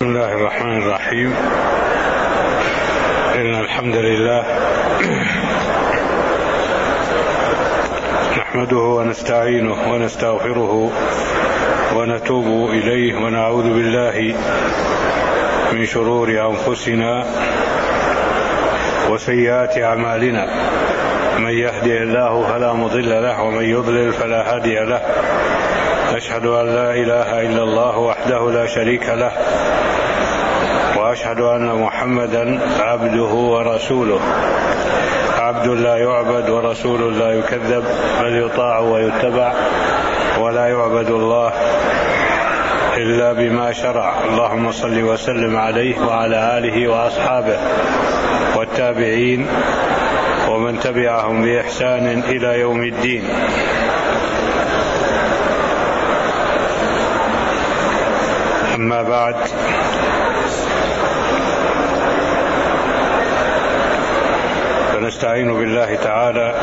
بسم الله الرحمن الرحيم. إن الحمد لله نحمده ونستعينه ونستغفره ونتوب إليه ونعوذ بالله من شرور أنفسنا وسيئات أعمالنا. من يهدي الله فلا مضل له ومن يضلل فلا هادي له. أشهد أن لا إله إلا الله وحده لا شريك له، وأشهد أن محمدا عبده ورسوله، عبد لا يعبد ورسول لا يكذب، بل يطاع ويتبع، ولا يعبد الله إلا بما شرع. اللهم صل وسلم عليه وعلى آله وأصحابه والتابعين ومن تبعهم بإحسان إلى يوم الدين. أما بعد، فنستعين بالله تعالى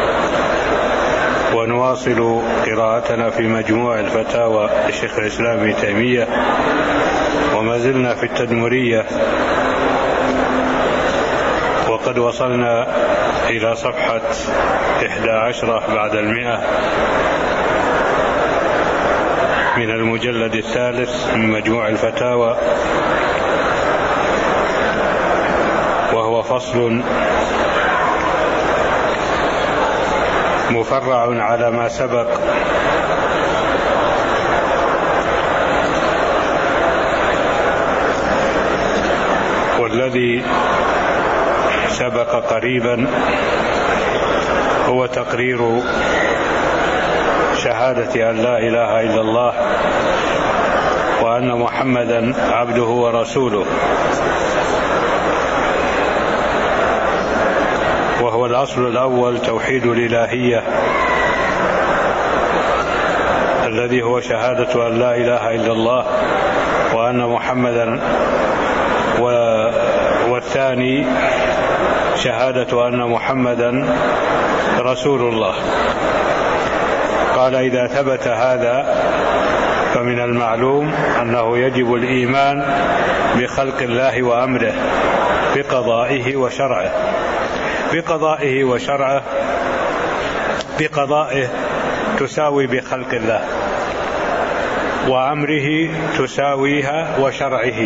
ونواصل قراءتنا في مجموع الفتاوى لشيخ الإسلام ابن تيمية، وما زلنا في التدمرية، وقد وصلنا إلى صفحة 11 بعد 100 من المجلد الثالث من مجموع الفتاوى، وهو فصل مفرع على ما سبق، والذي سبق قريبا هو تقرير شهادة أن لا إله إلا الله وأن محمدا عبده ورسوله، وهو الأصل الأول توحيد الإلهية، الذي هو شهادة أن لا إله إلا الله وأن محمدا، والثاني شهادة أن محمدا رسول الله. قال: إذا ثبت هذا فمن المعلوم أنه يجب الإيمان بخلق الله وأمره، بقضائه وشرعه. بقضائه وشرعه، بقضائه تساوي بخلق الله، وأمره تساويها وشرعه.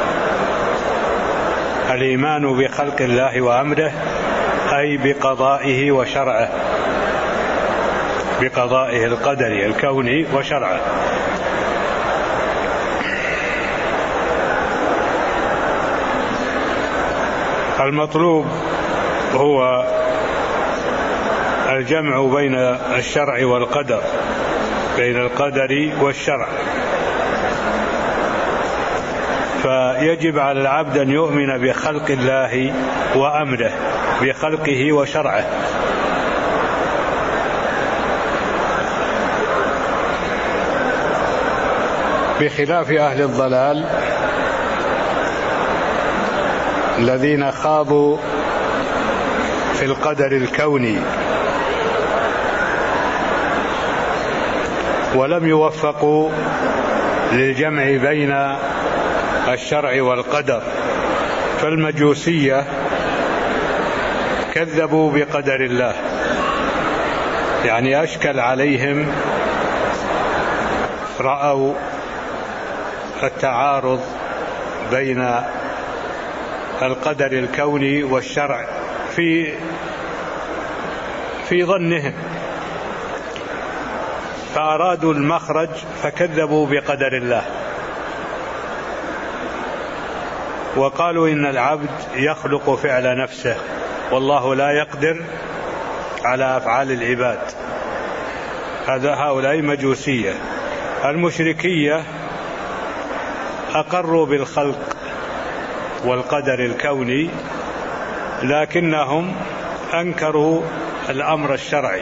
الإيمان بخلق الله وأمره أي بقضائه وشرعه، بقضائه القدري الكوني وشرعه. المطلوب هو الجمع بين الشرع والقدر، بين القدر والشرع. فيجب على العبد أن يؤمن بخلق الله وأمره، بخلقه وشرعه. بخلاف أهل الضلال الذين خاضوا في القدر الكوني ولم يوفقوا للجمع بين الشرع والقدر. فالمجوسية كذبوا بقدر الله، يعني أشكل عليهم، رأوا التعارض بين القدر الكوني والشرع في ظنهم، فأرادوا المخرج فكذبوا بقدر الله، وقالوا إن العبد يخلق فعل نفسه والله لا يقدر على أفعال العباد. هؤلاء مجوسية. المشركية أقروا بالخلق والقدر الكوني، لكنهم أنكروا الأمر الشرعي،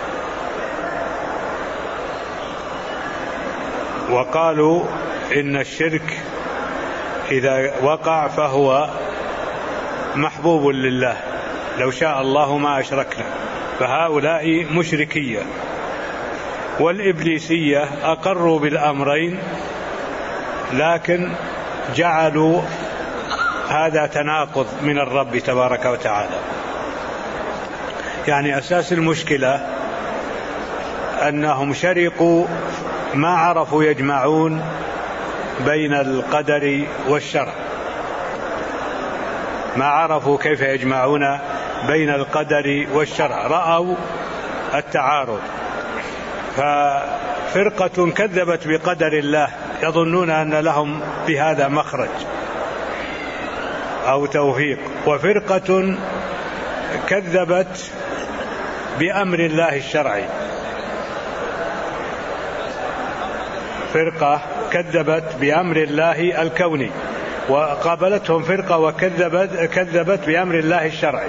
وقالوا إن الشرك إذا وقع فهو محبوب لله، لو شاء الله ما أشركنا. فهؤلاء مشركية. والإبليسية أقروا بالأمرين، لكن جعلوا هذا تناقض من الرب تبارك وتعالى. يعني أساس المشكلة أنهم شرقوا ما عرفوا يجمعون بين القدر والشرع، ما عرفوا كيف يجمعون بين القدر والشرع، رأوا التعارض. ففرقة كذبت بقدر الله يظنون أن لهم بهذا مخرج أو توفيق، وفرقة كذبت بأمر الله الشرعي، فرقة كذبت بأمر الله الكوني، وقابلتهم فرقة وكذبت بأمر الله الشرعي.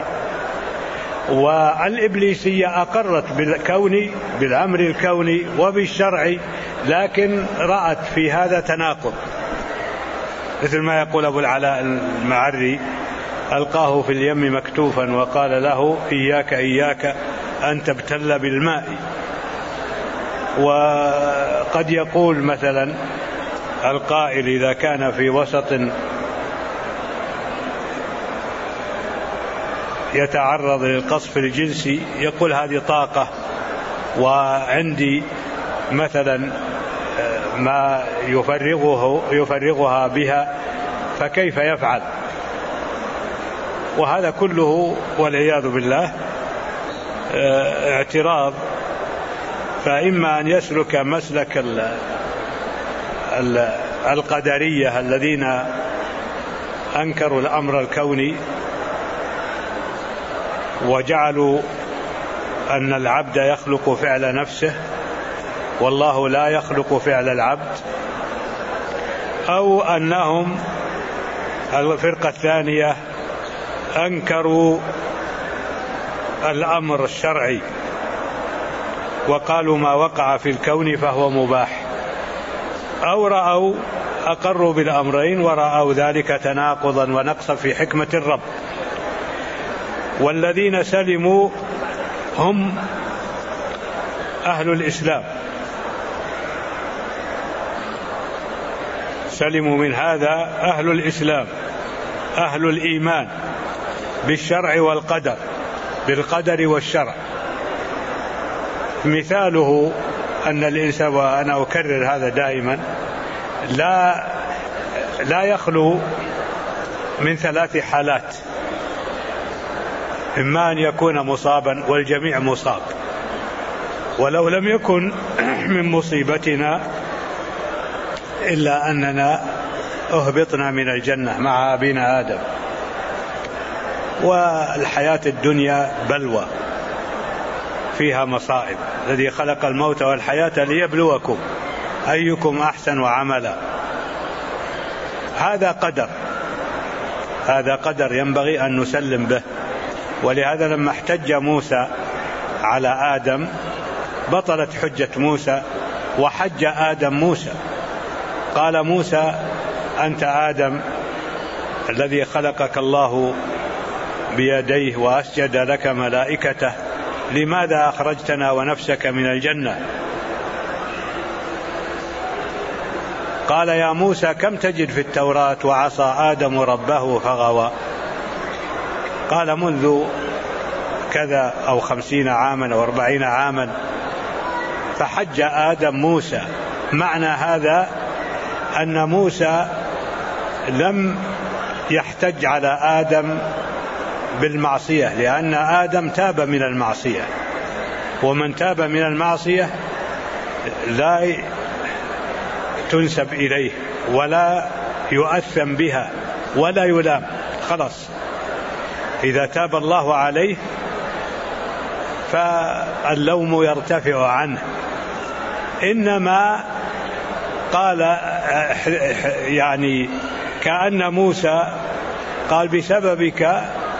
والإبليسية أقرت بالأمر الكوني وبالشرعي، لكن رأت في هذا تناقض، مثل ما يقول أبو العلاء المعري: ألقاه في اليم مكتوفا وقال له إياك أن تبتل بالماء. وقد يقول مثلا القائل إذا كان في وسط يتعرض للقصف الجنسي يقول هذه طاقة وعندي مثلا ما يفرغها بها، فكيف يفعل؟ وهذا كله والعياذ بالله اعتراض. فإما أن يسلك مسلك القدرية الذين أنكروا الأمر الكوني وجعلوا أن العبد يخلق فعل نفسه والله لا يخلق فعل العبد، أو أنهم الفرقة الثانية أنكروا الأمر الشرعي وقالوا ما وقع في الكون فهو مباح، أو أقروا بالأمرين ورأوا ذلك تناقضا ونقصا في حكمة الرب. والذين سلموا هم أهل الإسلام، سلموا من هذا أهل الإسلام، أهل الإيمان بالشرع والقدر، بالقدر والشرع. مثاله أن الإنسان، وأنا أكرر هذا دائما، لا يخلو من ثلاث حالات: إما أن يكون مصابا والجميع مصاب، ولو لم يكن من مصيبتنا إلا أننا أهبطنا من الجنة مع أبينا آدم. والحياة الدنيا بلوى فيها مصائب، الذي خلق الموت والحياة ليبلوكم أيكم أحسن عملا. هذا قدر ينبغي أن نسلم به. ولهذا لما احتج موسى على آدم بطلت حجة موسى وحج آدم موسى. قال موسى: أنت آدم الذي خلقك الله بيديه وأسجد لك ملائكته، لماذا أخرجتنا ونفسك من الجنة؟ قال: يا موسى كم تجد في التوراة وعصى آدم ربه فغوى؟ قال: منذ كذا أو 50 عاما أو 40 عاما. فحج آدم موسى. معنى هذا أن موسى لم يحتج على آدم بالمعصية، لأن آدم تاب من المعصية، ومن تاب من المعصية لا تنسب إليه ولا يؤثم بها ولا يلام، خلاص إذا تاب الله عليه فاللوم يرتفع عنه. إنما قال يعني كأن موسى قال: بسببك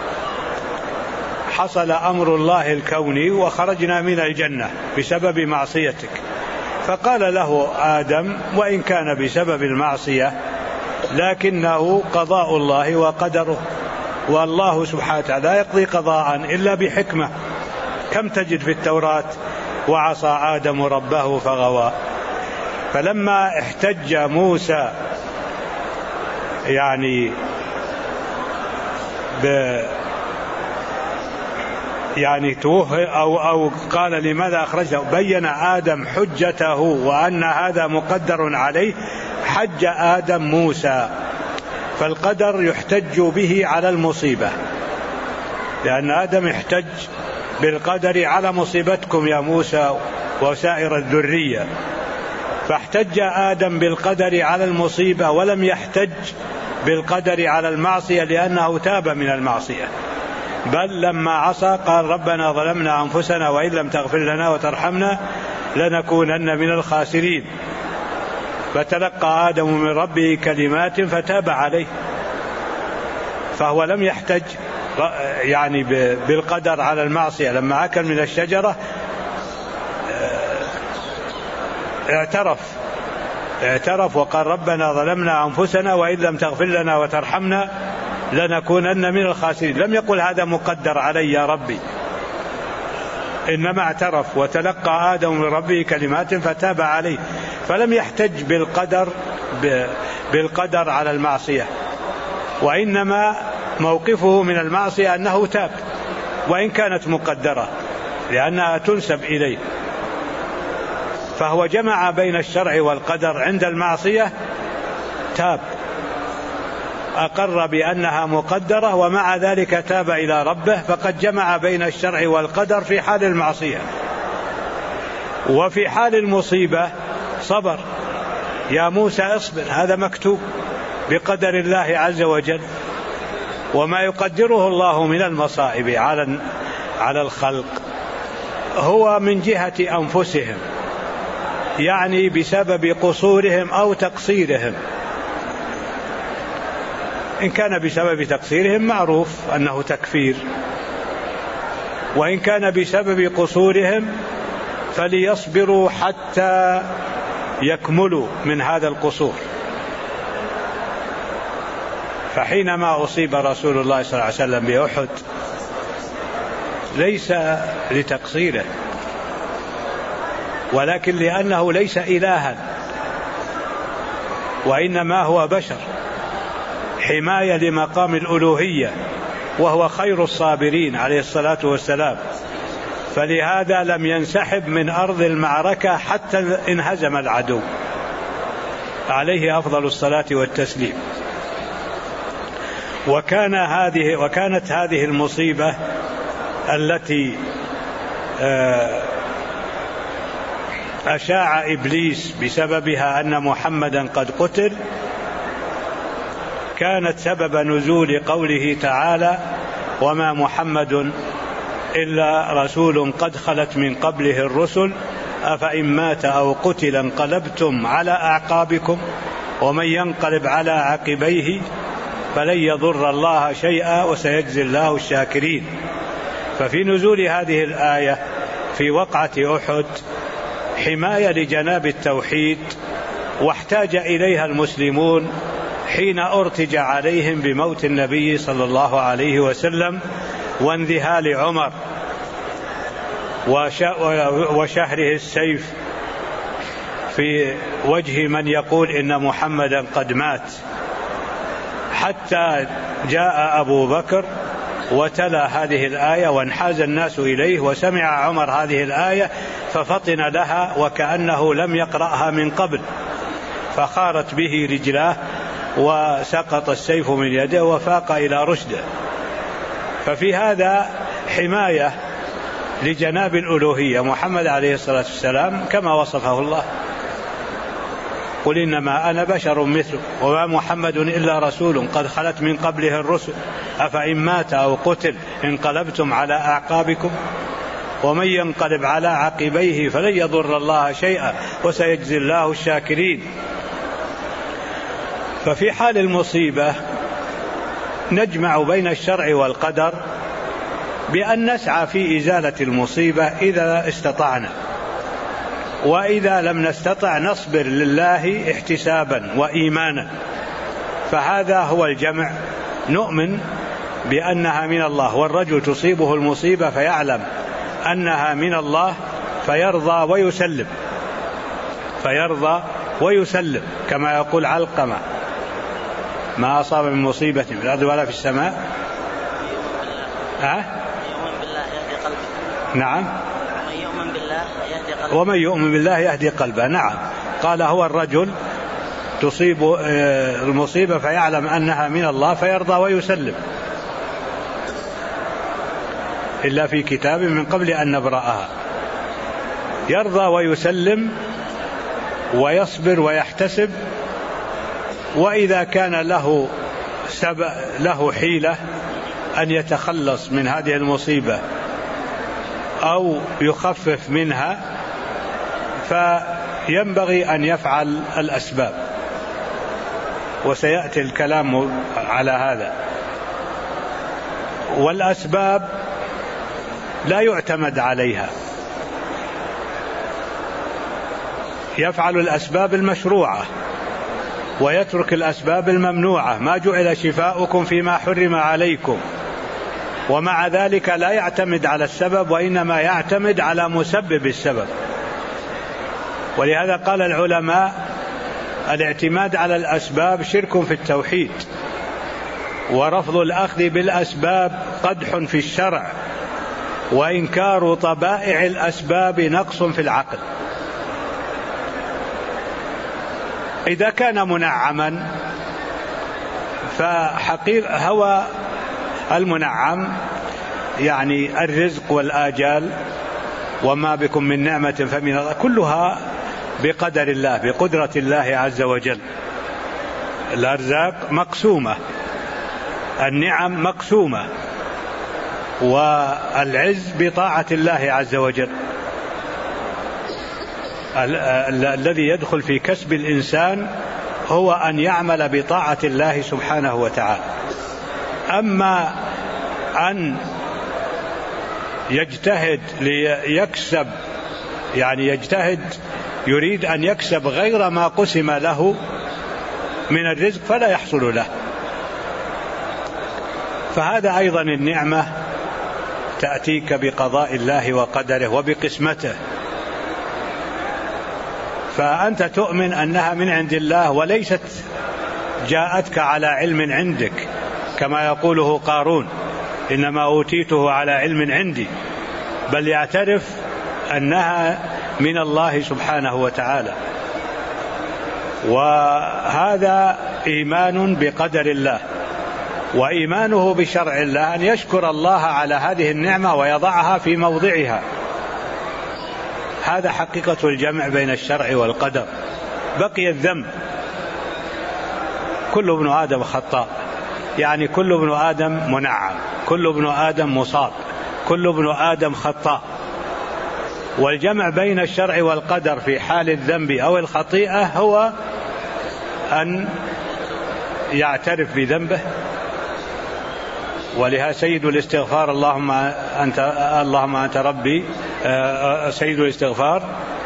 حصل أمر الله الكوني وخرجنا من الجنة بسبب معصيتك. فقال له آدم: وإن كان بسبب المعصية لكنه قضاء الله وقدره، والله سبحانه وتعالى لا يقضي قضاء إلا بحكمة. كم تجد في التوراة وعصى آدم ربه فغوى؟ فلما احتج موسى يعني توه أو قال لماذا أخرجته، بين آدم حجته وأن هذا مقدر عليه، حج آدم موسى. فالقدر يحتج به على المصيبة، لأن آدم احتج بالقدر على مصيبتكم يا موسى وسائر الذرية، فاحتج آدم بالقدر على المصيبة ولم يحتج بالقدر على المعصية لأنه تاب من المعصية، بل لما عصى قال ربنا ظلمنا أنفسنا وإن لم تغفر لنا وترحمنا لنكونن من الخاسرين. فتلقى آدم من ربه كلمات فتاب عليه، فهو لم يحتج يعني بالقدر على المعصية. لما أكل من الشجرة اعترف وقال ربنا ظلمنا أنفسنا وإن لم تغفر لنا وترحمنا لنكونن من الخاسرين. لم يقل هذا مقدر علي يا ربي، إنما اعترف. وتلقى آدم من ربه كلمات فتاب عليه، فلم يحتج بالقدر على المعصية، وإنما موقفه من المعصية أنه تاب وإن كانت مقدرة لأنها تنسب إليه. فهو جمع بين الشرع والقدر عند المعصية، تاب، أقر بأنها مقدرة ومع ذلك تاب إلى ربه، فقد جمع بين الشرع والقدر في حال المعصية. وفي حال المصيبة صبر، يا موسى اصبر، هذا مكتوب بقدر الله عز وجل، وما يقدره الله من المصائب على الخلق هو من جهة أنفسهم، يعني بسبب قصورهم أو تقصيرهم. إن كان بسبب تقصيرهم معروف أنه تكفير، وإن كان بسبب قصورهم فليصبروا حتى يكملوا من هذا القصور. فحينما أصيب رسول الله صلى الله عليه وسلم بأحد ليس لتقصيره، ولكن لأنه ليس إلها وإنما هو بشر، حماية لمقام الألوهية، وهو خير الصابرين عليه الصلاة والسلام، فلهذا لم ينسحب من أرض المعركة حتى انهزم العدو، عليه أفضل الصلاة والتسليم. وكانت هذه المصيبة التي أشاع إبليس بسببها أن محمدا قد قتل، كانت سبب نزول قوله تعالى وما محمد إلا رسول قد خلت من قبله الرسل أفإن مات أو قتل انقلبتم على أعقابكم ومن ينقلب على عقبيه فلن يضر الله شيئا وسيجزي الله الشاكرين. ففي نزول هذه الآية في وقعة أحد حماية لجناب التوحيد، واحتاج إليها المسلمون حين أرتج عليهم بموت النبي صلى الله عليه وسلم وانذهال عمر وشهره السيف في وجه من يقول إن محمدا قد مات، حتى جاء أبو بكر وتلا هذه الآية وانحاز الناس إليه، وسمع عمر هذه الآية ففطن لها وكأنه لم يقرأها من قبل، فخارت به رجلاه وسقط السيف من يده وفاق إلى رشده. ففي هذا حماية لجناب الألوهية محمد عليه الصلاة والسلام كما وصفه الله، قل إنما أنا بشر مثله وما محمد إلا رسول قد خلت من قبله الرسل أفإن مات أو قتل انقلبتم على أعقابكم ومن ينقلب على عقبيه فلن يضر الله شيئا وسيجزي الله الشاكرين. ففي حال المصيبة نجمع بين الشرع والقدر بأن نسعى في إزالة المصيبة إذا استطعنا، وإذا لم نستطع نصبر لله احتسابا وإيمانا. فهذا هو الجمع، نؤمن بأنها من الله، والرجل تصيبه المصيبة فيعلم أنها من الله فيرضى ويسلم كما يقول علقمة، ما أصاب من مصيبة في الأرض ولا في السماء. نعم. ومن يؤمن بالله يهدي قلبه. نعم. قال هو الرجل تصيب المصيبة فيعلم أنها من الله فيرضى ويسلم، إلا في كتاب من قبل أن نبرأها. يرضى ويسلم ويصبر ويحتسب، وإذا كان له حيلة أن يتخلص من هذه المصيبة أو يخفف منها فينبغي أن يفعل الأسباب، وسيأتي الكلام على هذا. والأسباب لا يعتمد عليها، يفعل الأسباب المشروعة ويترك الأسباب الممنوعة. ما جعل شفاؤكم فيما حرم عليكم. ومع ذلك لا يعتمد على السبب، وإنما يعتمد على مسبب السبب. ولهذا قال العلماء الاعتماد على الأسباب شرك في التوحيد، ورفض الأخذ بالأسباب قدح في الشرع، وإنكار طبائع الأسباب نقص في العقل. إذا كان منعما فحقيقة هو المنعم يعني الرزق والآجال وما بكم من نعمة فمن الله، كلها بقدر الله، بقدرة الله عز وجل. الأرزاق مقسومة، النعم مقسومة، والعز بطاعة الله عز وجل. الذي يدخل في كسب الإنسان هو أن يعمل بطاعة الله سبحانه وتعالى. أما أن يجتهد ليكسب، يعني يجتهد يريد أن يكسب غير ما قسم له من الرزق فلا يحصل له، فهذا أيضا النعمة تأتيك بقضاء الله وقدره وبقسمته، فأنت تؤمن أنها من عند الله وليست جاءتك على علم عندك كما يقوله قارون إنما أوتيته على علم عندي، بل يعترف أنها من الله سبحانه وتعالى. وهذا إيمان بقدر الله، وإيمانه بشرع الله أن يشكر الله على هذه النعمة ويضعها في موضعها. هذا حقيقة الجمع بين الشرع والقدر. بقي الذنب. كل ابن آدم خطاء، يعني كل ابن آدم منعم، كل ابن آدم مصاب، كل ابن آدم خطاء. والجمع بين الشرع والقدر في حال الذنب أو الخطيئة هو أن يعترف بذنبه. ولها سيد الاستغفار اللهم أنت ربي، سيد الاستغفار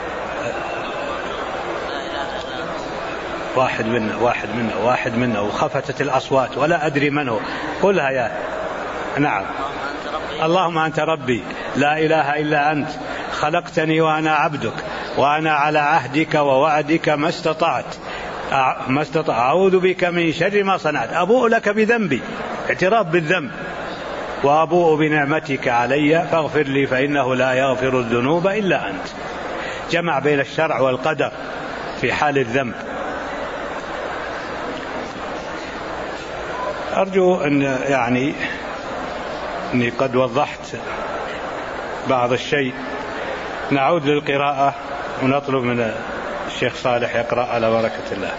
واحد منا وخفتت الأصوات ولا أدري من هو، قلها يا نعم. اللهم أنت ربي لا إله إلا أنت خلقتني وأنا عبدك وأنا على عهدك ووعدك ما استطعت أعوذ بك من شر ما صنعت، أبوء لك بذنبي، اعتراف بالذنب، وأبوء بنعمتك علي فاغفر لي فإنه لا يغفر الذنوب إلا أنت. جمع بين الشرع والقدر في حال الذنب. أرجو أن يعني أني قد وضحت بعض الشيء. نعود للقراءة ونطلب من الشيخ صالح يقرأ على بركة الله.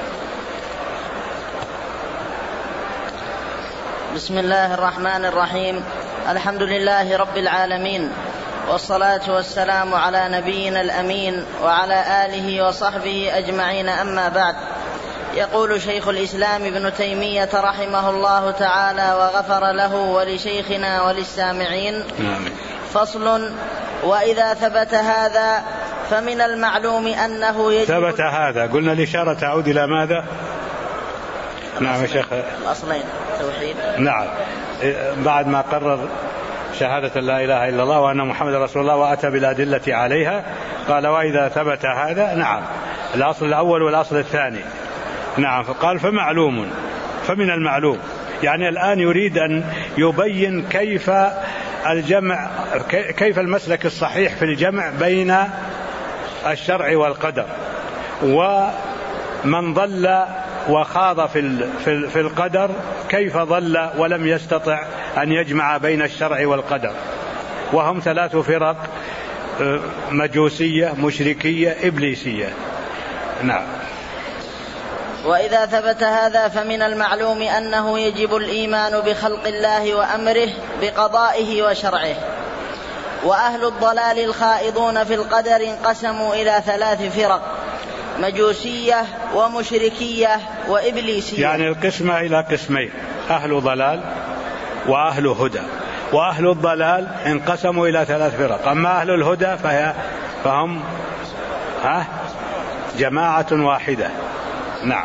بسم الله الرحمن الرحيم. الحمد لله رب العالمين، والصلاة والسلام على نبينا الأمين وعلى آله وصحبه أجمعين، أما بعد. يقول شيخ الإسلام ابن تيمية رحمه الله تعالى وغفر له ولشيخنا وللسامعين. فصل: وإذا ثبت هذا فمن المعلوم أنه يجب. ثبت هذا، قلنا الإشارة تعود إلى ماذا؟ نعم يا شيخ. الأصلين توحيد. نعم، بعد ما قرر شهادة لا إله إلا الله وأن محمد رسول الله وأتى بالأدلة عليها قال: وإذا ثبت هذا. نعم، الأصل الأول والأصل الثاني. نعم، فقال: فمعلوم فمن المعلوم. يعني الآن يريد أن يبين كيف الجمع، كيف المسلك الصحيح في الجمع بين الشرع والقدر، ومن ضل وخاض في القدر كيف ضل ولم يستطع أن يجمع بين الشرع والقدر. وهم 3 فرق: مجوسية، مشركية، إبليسية. نعم. وإذا ثبت هذا فمن المعلوم أنه يجب الإيمان بخلق الله وأمره بقضائه وشرعه. وأهل الضلال الخائضون في القدر انقسموا إلى 3 فرق: مجوسية ومشركية وإبليسية. يعني القسمة إلى قسمين: أهل ضلال وأهل هدى. وأهل الضلال انقسموا إلى 3 فرق. أما أهل الهدى فهم جماعة واحدة. نعم.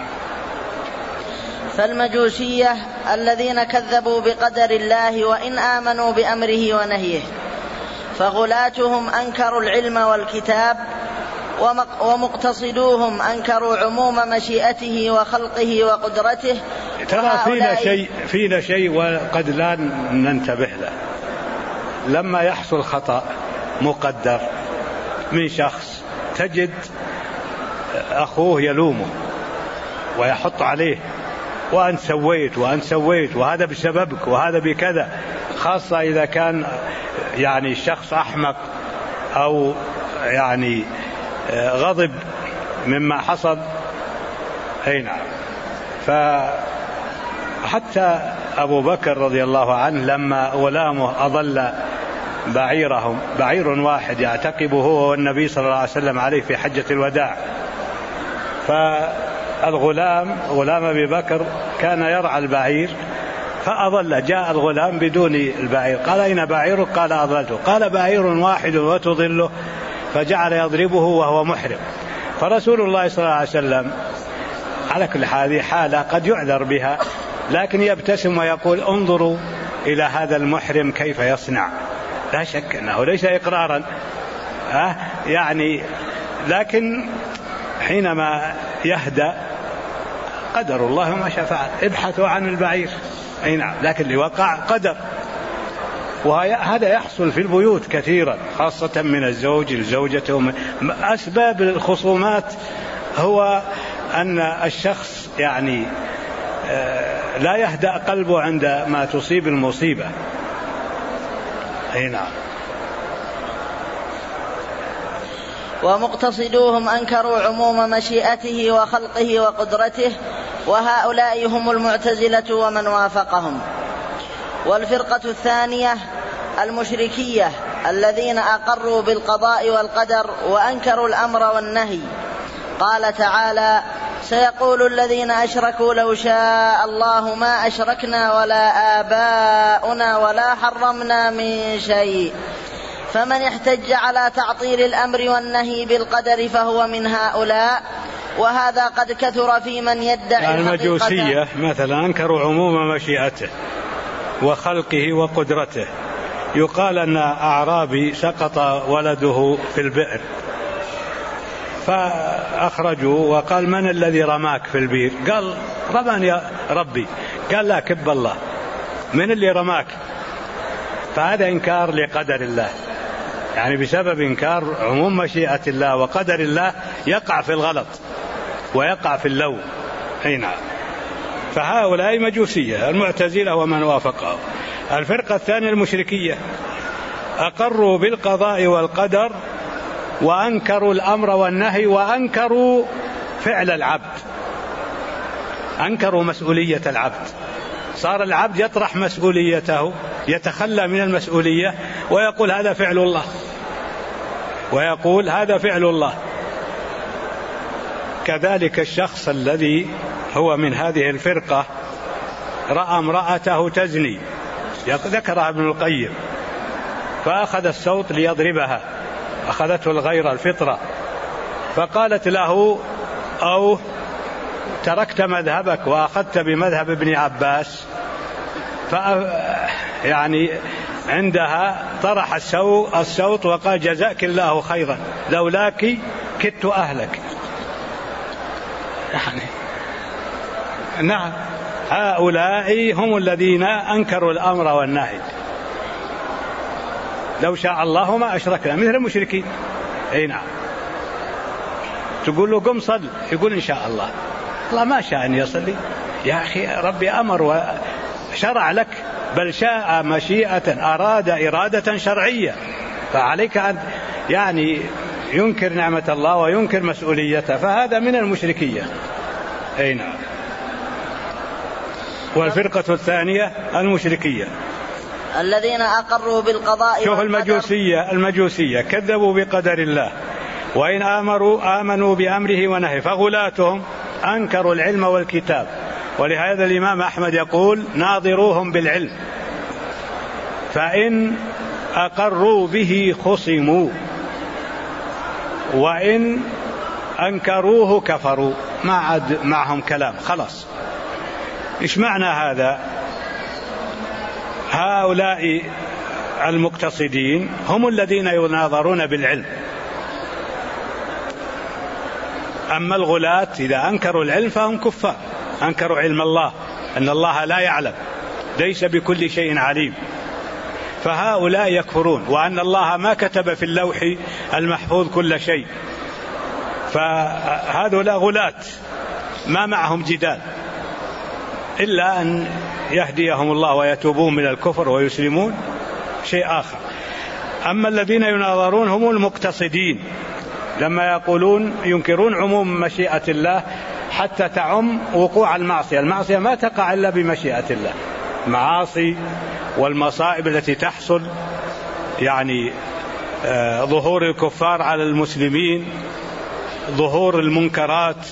فالمجوسية الذين كذبوا بقدر الله وإن آمنوا بأمره ونهيه، فغلاتهم أنكروا العلم والكتاب، ومقتصدوهم أنكروا عموم مشيئته وخلقه وقدرته. ترى فينا شيء وقد لا ننتبه له. لما يحصل خطأ مقدر من شخص تجد أخوه يلومه ويحط عليه: وأنت سويت وهذا بسببك وهذا بكذا. خاصة إذا كان يعني الشخص أحمق أو يعني غضب مما حصل. نعم. فحتى أبو بكر رضي الله عنه لما غلامه أضل بعيرهم، بعير واحد يعتقبه هو والنبي صلى الله عليه وسلم عليه في حجة الوداع، غلام أبي بكر كان يرعى البعير فأضل. جاء الغلام بدون البعير، قال: أين بعيرك؟ قال: أضلته. قال: بعير واحد وتضله. فجعل يضربه وهو محرم. فرسول الله صلى الله عليه وسلم على كل هذه حالة قد يعذر بها، لكن يبتسم ويقول: انظروا إلى هذا المحرم كيف يصنع. لا شك أنه ليس إقرارا يعني، لكن حينما يهدى قدر الله ما شاء فعل. ابحثوا عن البعير. نعم. لكن اللي وقع قدر. وهذا يحصل في البيوت كثيرا، خاصة من الزوج لزوجته. أسباب الخصومات هو أن الشخص يعني لا يهدأ قلبه عندما تصيب المصيبة. نعم. ومقتصدوهم أنكروا عموم مشيئته وخلقه وقدرته، وهؤلاء هم المعتزلة ومن وافقهم. والفرقة الثانية المشركية الذين أقروا بالقضاء والقدر وأنكروا الأمر والنهي. قال تعالى: سيقول الذين أشركوا لو شاء الله ما أشركنا ولا آباؤنا ولا حرمنا من شيء. فمن احتج على تعطيل الأمر والنهي بالقدر فهو من هؤلاء، وهذا قد كثر في من يدعي المجوسية مثلا أنكروا عموم مشيئته وخلقه وقدرته. يقال أن أعرابي سقط ولده في البئر فأخرجوا وقال: من الذي رماك في البئر؟ قال: رماني يا ربي. قال: لا، كب الله، من اللي رماك؟ فهذا إنكار لقدر الله، يعني بسبب إنكار عموم مشيئة الله وقدر الله يقع في الغلط ويقع في اللوم. نعم. فهؤلاء مجوسية المعتزلة ومن وافقه. الفرقة الثانية المشركية أقروا بالقضاء والقدر وأنكروا الأمر والنهي وأنكروا فعل العبد، أنكروا مسؤولية العبد. صار العبد يطرح مسؤوليته، يتخلى من المسؤولية ويقول: هذا فعل الله، ويقول: هذا فعل الله. كذلك الشخص الذي هو من هذه الفرقة رأى امرأته تزني، ذكرها ابن القيم، فأخذ الصوت ليضربها، أخذته الغيرة الفطرة، فقالت له: أو تركت مذهبك وأخذت بمذهب ابن عباس. يعني عندها طرح الصوت وقال: جزاك الله خيرا، لولاك كدت أهلك. يعني نعم، هؤلاء هم الذين أنكروا الأمر والنهي. لو شاء الله ما أشركنا، مثل المشركين. أي نعم، تقول له قم صل، يقول إن شاء الله. الله ما شاء أن يصلي يا أخي، ربي أمر وشرع لك، بل شاء مشيئة، أراد إرادة شرعية، فعليك أن يعني ينكر نعمة الله وينكر مسؤوليته، فهذا من المشركية. أي نعم. والفرقة الثانية المشركية الذين أقروا بالقضاء. شوف المجوسية كذبوا بقدر الله، وإن آمنوا بأمره ونهيه، فغلاتهم أنكروا العلم والكتاب. ولهذا الإمام أحمد يقول ناظروهم بالعلم، فإن أقروا به خصموا، وإن أنكروه كفروا، ما عاد معهم كلام، خلاص. إيش معنى هذا؟ هؤلاء المقتصدين هم الذين يناظرون بالعلم، أما الغلاة إذا أنكروا العلم فهم كفار، أنكروا علم الله، أن الله لا يعلم، ليس بكل شيء عليم، فهؤلاء يكفرون، وأن الله ما كتب في اللوح المحفوظ كل شيء. فهؤلاء غلاة ما معهم جدال، إلا أن يهديهم الله ويتوبون من الكفر ويسلمون، شيء آخر. أما الذين يناظرون هم المقتصدين، لما يقولون ينكرون عموم مشيئة الله حتى تعم وقوع المعصية. المعصية ما تقع إلا بمشيئة الله، معاصي والمصائب التي تحصل، يعني ظهور الكفار على المسلمين، ظهور المنكرات،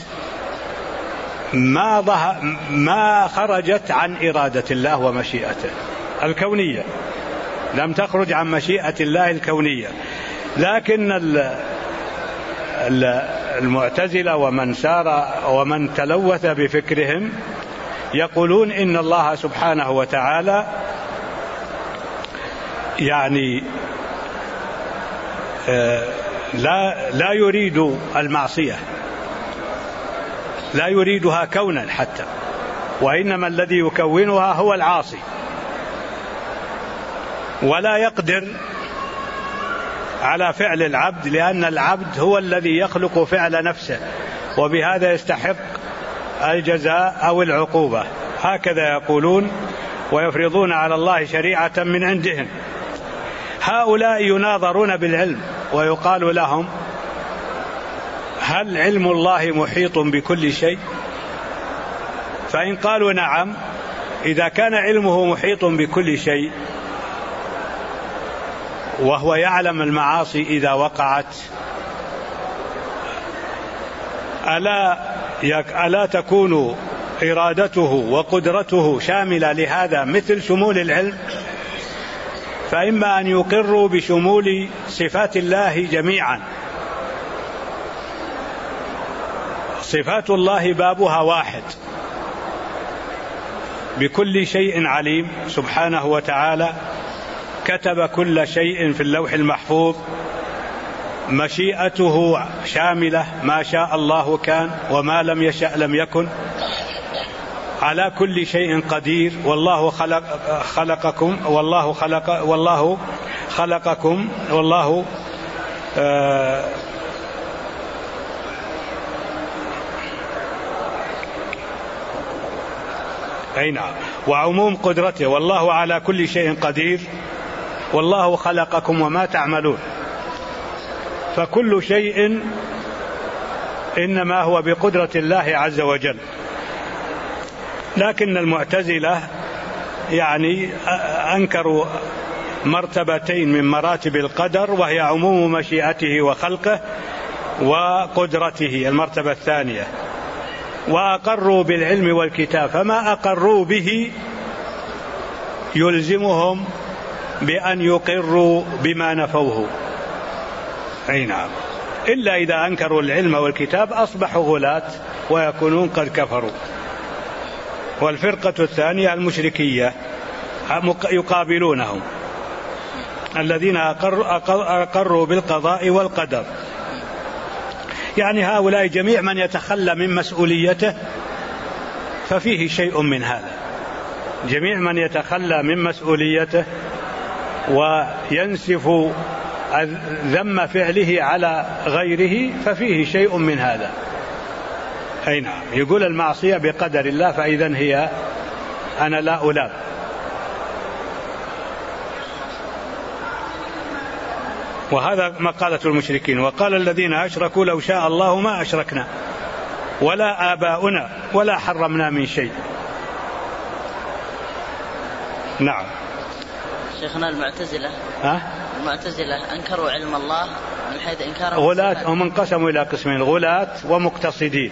ما خرجت عن إرادة الله ومشيئته الكونية، لم تخرج عن مشيئة الله الكونية. لكن المعتزلة ومن سار ومن تلوث بفكرهم يقولون إن الله سبحانه وتعالى يعني لا يريد المعصية، لا يريدها كونا حتى، وإنما الذي يكونها هو العاصي، ولا يقدر على فعل العبد، لأن العبد هو الذي يخلق فعل نفسه، وبهذا يستحق الجزاء أو العقوبة. هكذا يقولون ويفرضون على الله شريعة من عندهم. هؤلاء يناظرون بالعلم، ويقال لهم هل علم الله محيط بكل شيء؟ فإن قالوا نعم، إذا كان علمه محيط بكل شيء وهو يعلم المعاصي إذا وقعت، ألا تكون إرادته وقدرته شاملة لهذا مثل شمول العلم؟ فإما أن يقروا بشمول صفات الله جميعا، صفات الله بابها واحد، بكل شيء عليم سبحانه وتعالى، كتب كل شيء في اللوح المحفوظ، مشيئته شاملة، ما شاء الله كان وما لم يشأ لم يكن، على كل شيء قدير، والله خلقكم والله أي نعم، وعموم قدرته، والله على كل شيء قدير، والله خلقكم وما تعملون. فكل شيء إنما هو بقدرة الله عز وجل. لكن المعتزلة يعني أنكروا مرتبتين من مراتب القدر، وهي عموم مشيئته وخلقه وقدرته، المرتبة الثانية، وأقروا بالعلم والكتاب، فما أقروا به يلزمهم بأن يقروا بما نفوه. أي نعم، إلا إذا أنكروا العلم والكتاب أصبحوا غلاة ويكونون قد كفروا. والفرقة الثانية المشركية يقابلونهم، الذين أقروا بالقضاء والقدر، يعني هؤلاء جميع من يتخلى من مسؤوليته ففيه شيء من هذا. جميع من يتخلى من مسؤوليته وينسف ذم فعله على غيره ففيه شيء من هذا. أي نعم. يقول المعصية بقدر الله، فإذن هي أنا لا ألام. وهذا مقالة المشركين. وقال الذين أشركوا لو شاء الله ما أشركنا ولا آباؤنا ولا حرمنا من شيء. نعم. شيخنا المعتزلة أنكروا علم الله من حيث إنكارهم غلاة، هم انقسموا إلى قسمين: غلاة ومقتصدين.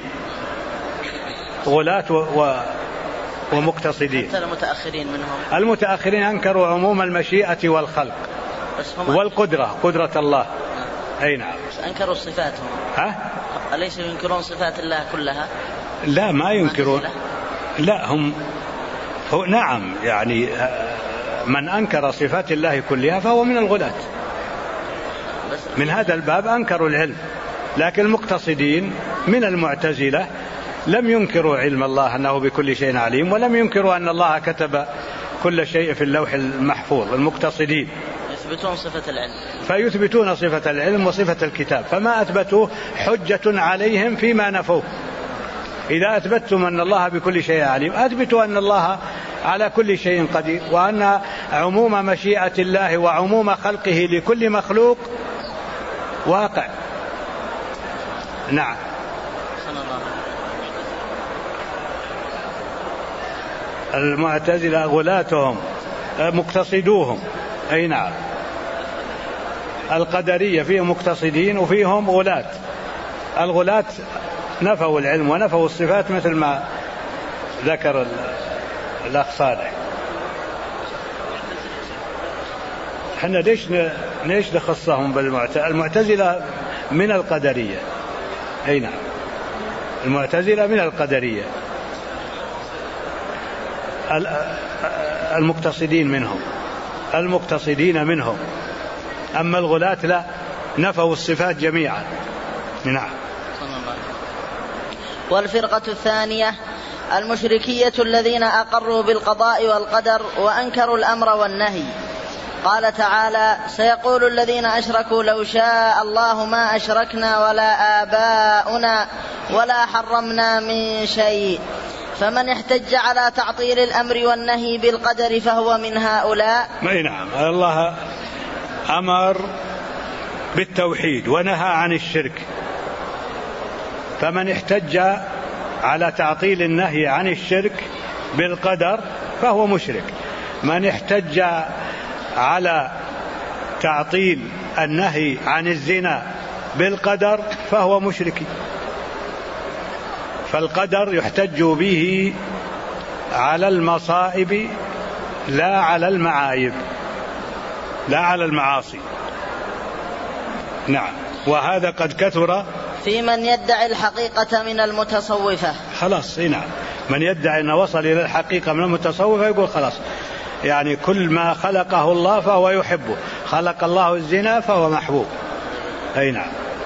غلاة ومقتصدين. حتى المتأخرين منهم، المتأخرين أنكروا عموم المشيئة والخلق والقدرة، قدرة الله. أي نعم. أنكروا صفاتهم. أليس ينكرون صفات الله كلها؟ لا، ما ينكرون. لا، هم نعم، يعني من أنكر صفات الله كلها فهو من الغلاة. من هذا الباب أنكروا العلم. لكن المقتصدين من المعتزلة لم ينكروا علم الله أنه بكل شيء عليم، ولم ينكروا أن الله كتب كل شيء في اللوح المحفوظ. المقتصدين يثبتون صفة العلم، فيثبتون صفة العلم وصفة الكتاب، فما أثبتوه حجة عليهم فيما نفوه. إذا أثبتتم أن الله بكل شيء عليم أثبتوا أن الله على كل شيء قدير، وأن عموم مشيئة الله وعموم خلقه لكل مخلوق واقع. نعم. المعتزلة غلاتهم مقتصدوهم. أي نعم. القدرية فيهم مقتصدين وفيهم غلاة. الغلاة نفوا العلم ونفوا الصفات مثل ما ذكر الأخ صالح. احنا ليش نخصهم بالمعتزلة؟ المعتزلة من القدرية. أي نعم. المعتزلة من القدرية. المقتصدين منهم، المقتصدين منهم. أما الغلاة لا، نفوا الصفات جميعا. نعم. والفرقة الثانية المشركية الذين أقروا بالقضاء والقدر وأنكروا الأمر والنهي. قال تعالى: سيقول الذين أشركوا لو شاء الله ما أشركنا ولا آباؤنا ولا حرمنا من شيء. فمن احتج على تعطيل الأمر والنهي بالقدر فهو من هؤلاء. نعم. الله أمر بالتوحيد ونهى عن الشرك، فمن احتج على تعطيل النهي عن الشرك بالقدر فهو مشرك. من احتج على تعطيل النهي عن الزنا بالقدر فهو مشرك. فالقدر يحتج به على المصائب لا على المعايب، لا على المعاصي. نعم. وهذا قد كثر في من يدعي الحقيقة من المتصوفة. خلاص. نعم. من يدعي أن وصل إلى الحقيقة من المتصوفة يقول خلاص، يعني كل ما خلقه الله فهو يحبه، خلق الله الزنا فهو محبوب. أي نعم.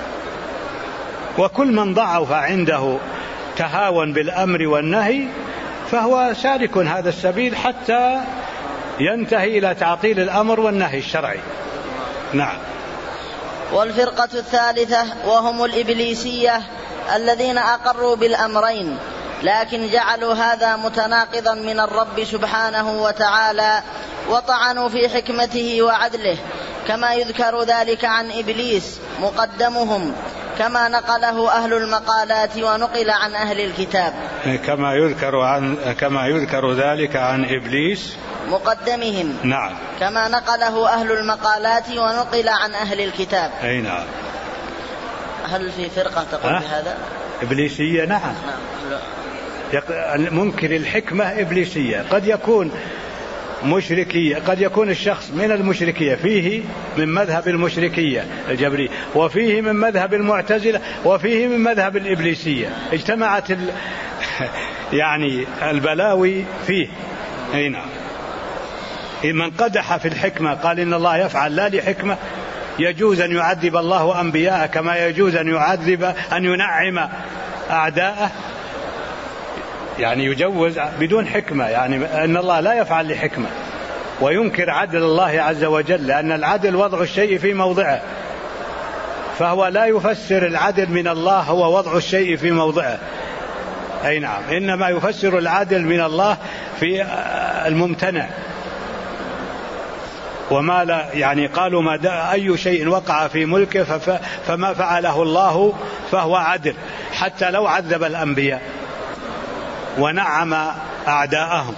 وكل من ضعف عنده تهاون بالأمر والنهي فهو سالك هذا السبيل حتى ينتهي إلى تعطيل الأمر والنهي الشرعي. نعم. والفرقة الثالثة وهم الإبليسية الذين أقروا بالأمرين لكن جعلوا هذا متناقضا من الرب سبحانه وتعالى وطعنوا في حكمته وعدله، كما يذكر ذلك عن إبليس مقدمهم، كما نقله أهل المقالات ونقل عن أهل الكتاب. كما يذكر ذلك عن إبليس مقدمهم. نعم. كما نقله أهل المقالات ونقل عن أهل الكتاب. أي نعم. هل في فرقة تقول بهذا؟ إبليسية. نعم. منكر الحكمة إبليسية. قد يكون مشركية، قد يكون الشخص من المشركية، فيه من مذهب المشركية الجبرية، وفيه من مذهب المعتزلة، وفيه من مذهب الإبليسية. اجتمعت يعني البلاوي فيه. أي نعم. من قدح في الحكمة قال إن الله يفعل لا لحكمة، يجوز أن يعذب الله أنبياءه كما يجوز أن ينعم أعداءه. يعني يجوز بدون حكمة، يعني أن الله لا يفعل لحكمة، وينكر عدل الله عز وجل، لأن العدل وضع الشيء في موضعه، فهو لا يفسر العدل من الله هو وضع الشيء في موضعه. أي نعم، إنما يفسر العدل من الله في الممتنع. وما لا يعني قالوا ما أي شيء وقع في ملكه فما فعله الله فهو عدل، حتى لو عذب الأنبياء ونعم أعداءهم.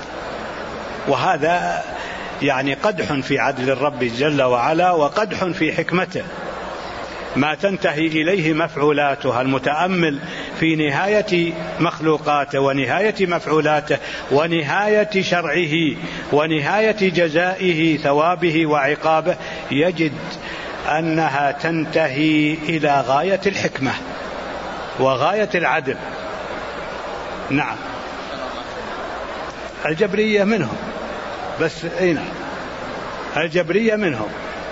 وهذا يعني قدح في عدل الرب جل وعلا، وقدح في حكمته، ما تنتهي إليه مفعولاته. المتأمل في نهاية مخلوقاته ونهاية مفعولاته ونهاية شرعه ونهاية جزائه ثوابه وعقابه يجد أنها تنتهي إلى غاية الحكمة وغاية العدل. نعم، الجبرية منهم، بس أين الجبرية منهم؟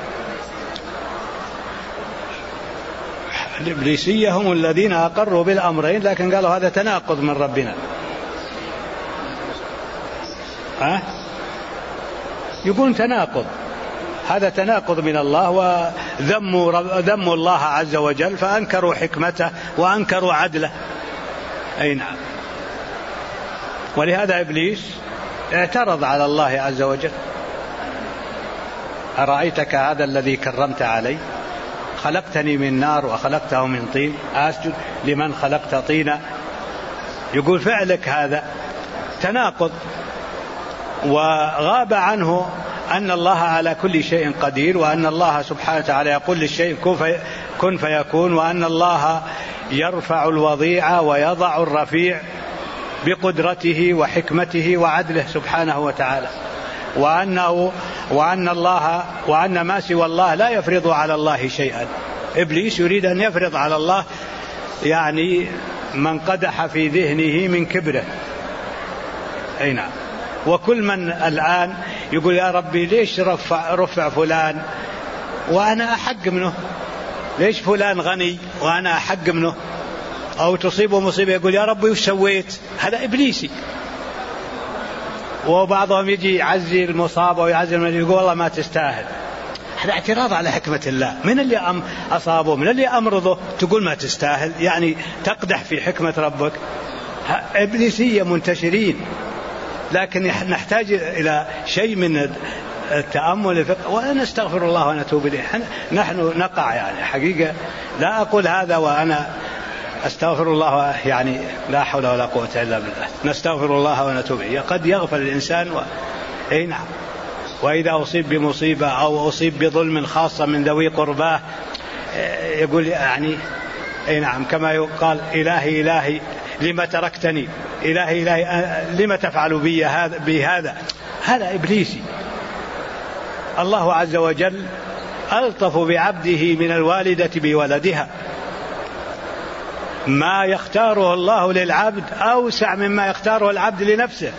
الإبليسية هم الذين أقروا بالأمرين، لكن قالوا هذا تناقض من ربنا. يقول تناقض، هذا تناقض من الله، وذموا الله عز وجل، فأنكروا حكمته وأنكروا عدله. أي نعم. ولهذا إبليس اعترض على الله عز وجل: أرأيتك هذا الذي كرمت علي؟ خلقتني من نار وخلقته من طين، أسجد لمن خلقت طينا. يقول فعلك هذا تناقض، وغاب عنه أن الله على كل شيء قدير، وأن الله سبحانه وتعالى يقول للشيء كن فيكون، وأن الله يرفع الوضيع ويضع الرفيع بقدرته وحكمته وعدله سبحانه وتعالى، وأن ما سوى الله لا يفرض على الله شيئا. إبليس يريد أن يفرض على الله، يعني من قدح في ذهنه من كبره. أي نعم. وكل من الآن يقول يا ربي ليش رفع فلان وأنا أحق منه؟ ليش فلان غني وأنا أحق منه؟ أو تصيبه مصيبة يقول يا ربي وش سويت؟ هذا إبليسي. وبعضهم يجي يعزي المصاب ويعزي المجد يقول والله ما تستاهل. هذا اعتراض على حكمة الله. من اللي أصابه؟ من اللي أمرضه؟ تقول ما تستاهل، يعني تقدح في حكمة ربك. إبليسية منتشرين، لكن نحتاج إلى شيء من التأمل ونستغفر الله ونتوب إليه. نحن نقع يعني حقيقة، لا أقول هذا وأنا أستغفر الله، يعني لا حول ولا قوة إلا بالله. نستغفر الله ونتوب إليه. قد يغفل الإنسان أي نعم. وإذا أصيب بمصيبة أو أصيب بظلم خاصة من ذوي قرباه يقول يعني أي نعم، كما يقال إلهي إلهي لما تركتني، إلهي إلهي لما تفعل بي هذا. هذا إبليسي. الله عز وجل ألطف بعبده من الوالدة بولدها. ما يختاره الله للعبد أوسع مما يختاره العبد لنفسه.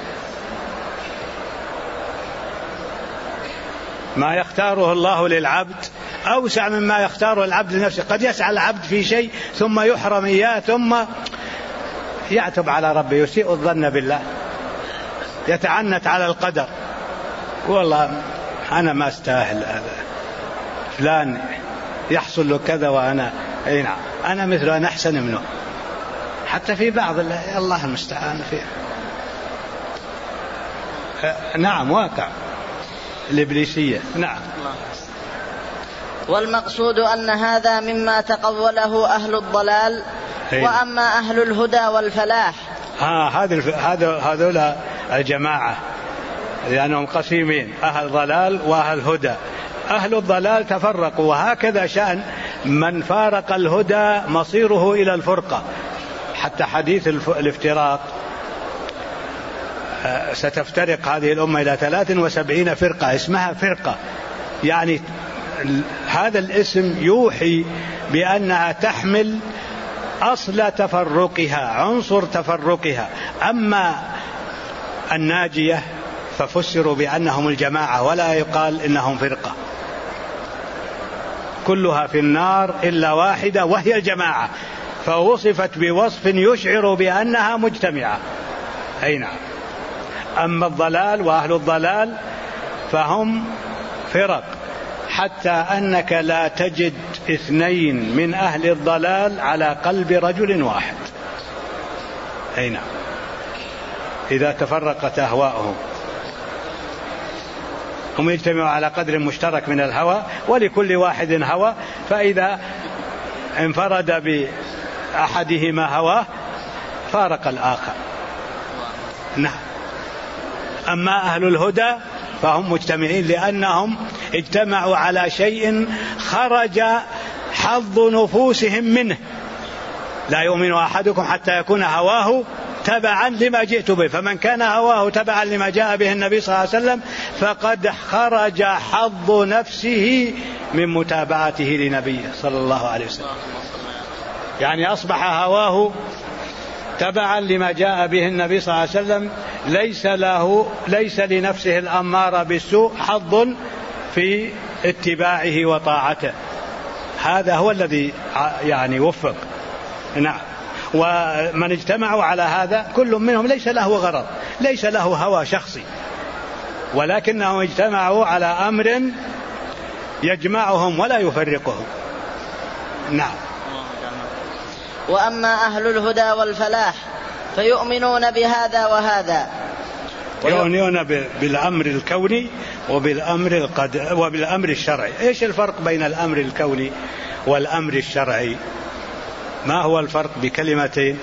ما يختاره الله للعبد أوسع مما يختاره العبد لنفسه. قد يسعى العبد في شيء ثم يحرم إياه، ثم يعتب على ربه، يسيء الظن بالله، يتعنت على القدر، والله أنا ما استاهل هذا، فلان يحصل له كذا وأنا أي نعم أنا مثل أنا أحسن منه. حتى في بعض الله المستعان فيه. نعم، واقع الإبليسية. نعم. والمقصود أن هذا مما تقوله أهل الضلال، وأما أهل الهدى والفلاح هذول الجماعة لأنهم قسيمين، أهل ضلال وأهل هدى. أهل الضلال تفرقوا، وهكذا شأن من فارق الهدى مصيره إلى الفرقة. حتى حديث الافتراق، ستفترق هذه الأمة إلى 73 فرقة، اسمها فرقة، يعني هذا الاسم يوحي بأنها تحمل أصل تفرقها، عنصر تفرقها. أما الناجية ففسروا بأنهم الجماعة، ولا يقال إنهم فرقة، كلها في النار إلا واحدة وهي الجماعة، فوصفت بوصف يشعر بأنها مجتمعة. أي نعم. أما الضلال وأهل الضلال فهم فرق، حتى أنك لا تجد 2 من أهل الضلال على قلب رجل واحد. أي نعم. إذا تفرقت أهواؤهم هم يجتمعوا على قدر مشترك من الهوى، ولكل واحد هوى، فإذا انفرد بأحدهما هواه فارق الآخر. نعم. أما أهل الهدى فهم مجتمعين، لأنهم اجتمعوا على شيء خرج حظ نفوسهم منه. لا يؤمن أحدكم حتى يكون هواه تبعا لما جئت به، فمن كان هواه تبعا لما جاء به النبي صلى الله عليه وسلم فقد خرج حظ نفسه من متابعته لنبيه صلى الله عليه وسلم. يعني أصبح هواه تبعا لما جاء به النبي صلى الله عليه وسلم، ليس لنفسه الأمارة بالسوء حظ في اتباعه وطاعته. هذا هو الذي يعني وفق. نعم. ومن اجتمعوا على هذا كل منهم ليس له غرض، ليس له هوى شخصي، ولكنهم اجتمعوا على أمر يجمعهم ولا يفرقهم. نعم. وأما أهل الهدى والفلاح فيؤمنون بهذا وهذا، يؤمنون بالأمر الكوني وبالأمر الشرعي. إيش الفرق بين الأمر الكوني والأمر الشرعي؟ ما هو الفرق بكلمتين؟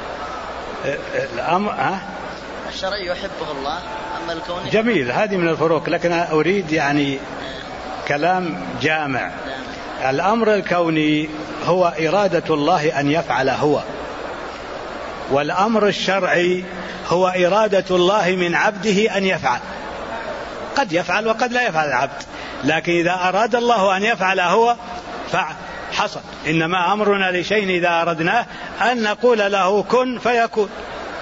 الأمر الشرعي يحبه الله، أما الكوني جميل، هذه من الفروق، لكن أريد يعني كلام جامع. الأمر الكوني هو إرادة الله أن يفعل هو، والأمر الشرعي هو إرادة الله من عبده أن يفعل. قد يفعل وقد لا يفعل العبد، لكن إذا أراد الله أن يفعل هو فحصل. إنما أمرنا لشيء إذا أردناه أن نقول له كن فيكون.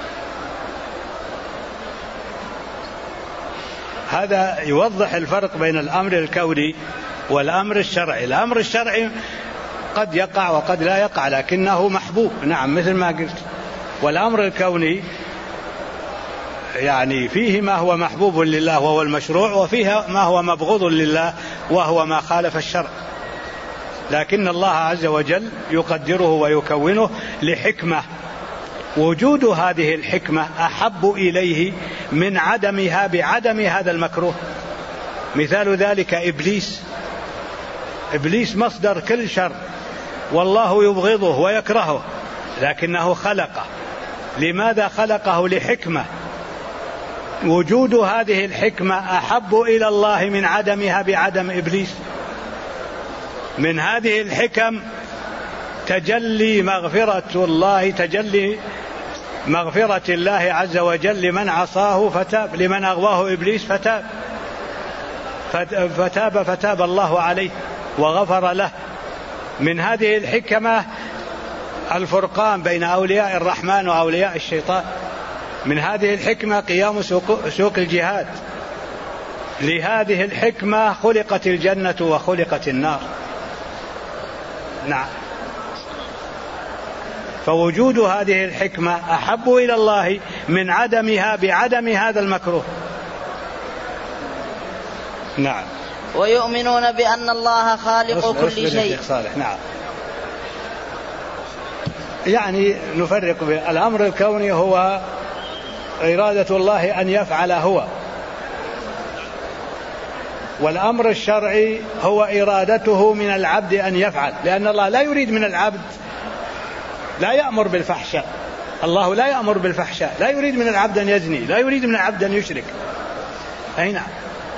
هذا يوضح الفرق بين الأمر الكوني والأمر الشرعي. الأمر الشرعي قد يقع وقد لا يقع، لكنه محبوب، نعم، مثل ما قلت. والأمر الكوني يعني فيه ما هو محبوب لله وهو المشروع، وفيه ما هو مبغوض لله وهو ما خالف الشرع، لكن الله عز وجل يقدره ويكونه لحكمة. وجود هذه الحكمة أحب إليه من عدمها بعدم هذا المكروه. مثال ذلك إبليس مصدر كل شر، والله يبغضه ويكرهه، لكنه خلقه. لماذا خلقه؟ لحكمة. وجود هذه الحكمة أحب إلى الله من عدمها بعدم إبليس. من هذه الحكم تجلي مغفرة الله عز وجل لمن عصاه فتاب، لمن أغواه إبليس فتاب الله عليه وغفر له. من هذه الحكمة الفرقان بين أولياء الرحمن وأولياء الشيطان. من هذه الحكمة قيام سوق الجهاد. لهذه الحكمة خلقت الجنة وخلقت النار. نعم. فوجود هذه الحكمة أحب إلى الله من عدمها بعدم هذا المكروه. نعم. ويؤمنون بأن الله خالق كل شيء. نعم. يعني نفرق بين الأمر الكوني هو إرادة الله أن يفعل هو، والأمر الشرعي هو إرادته من العبد أن يفعل، لأن الله لا يريد من العبد، لا يأمر بالفحشاء. الله لا يأمر بالفحشاء، لا يريد من العبد أن يزني، لا يريد من العبد أن يشرك. أي نعم.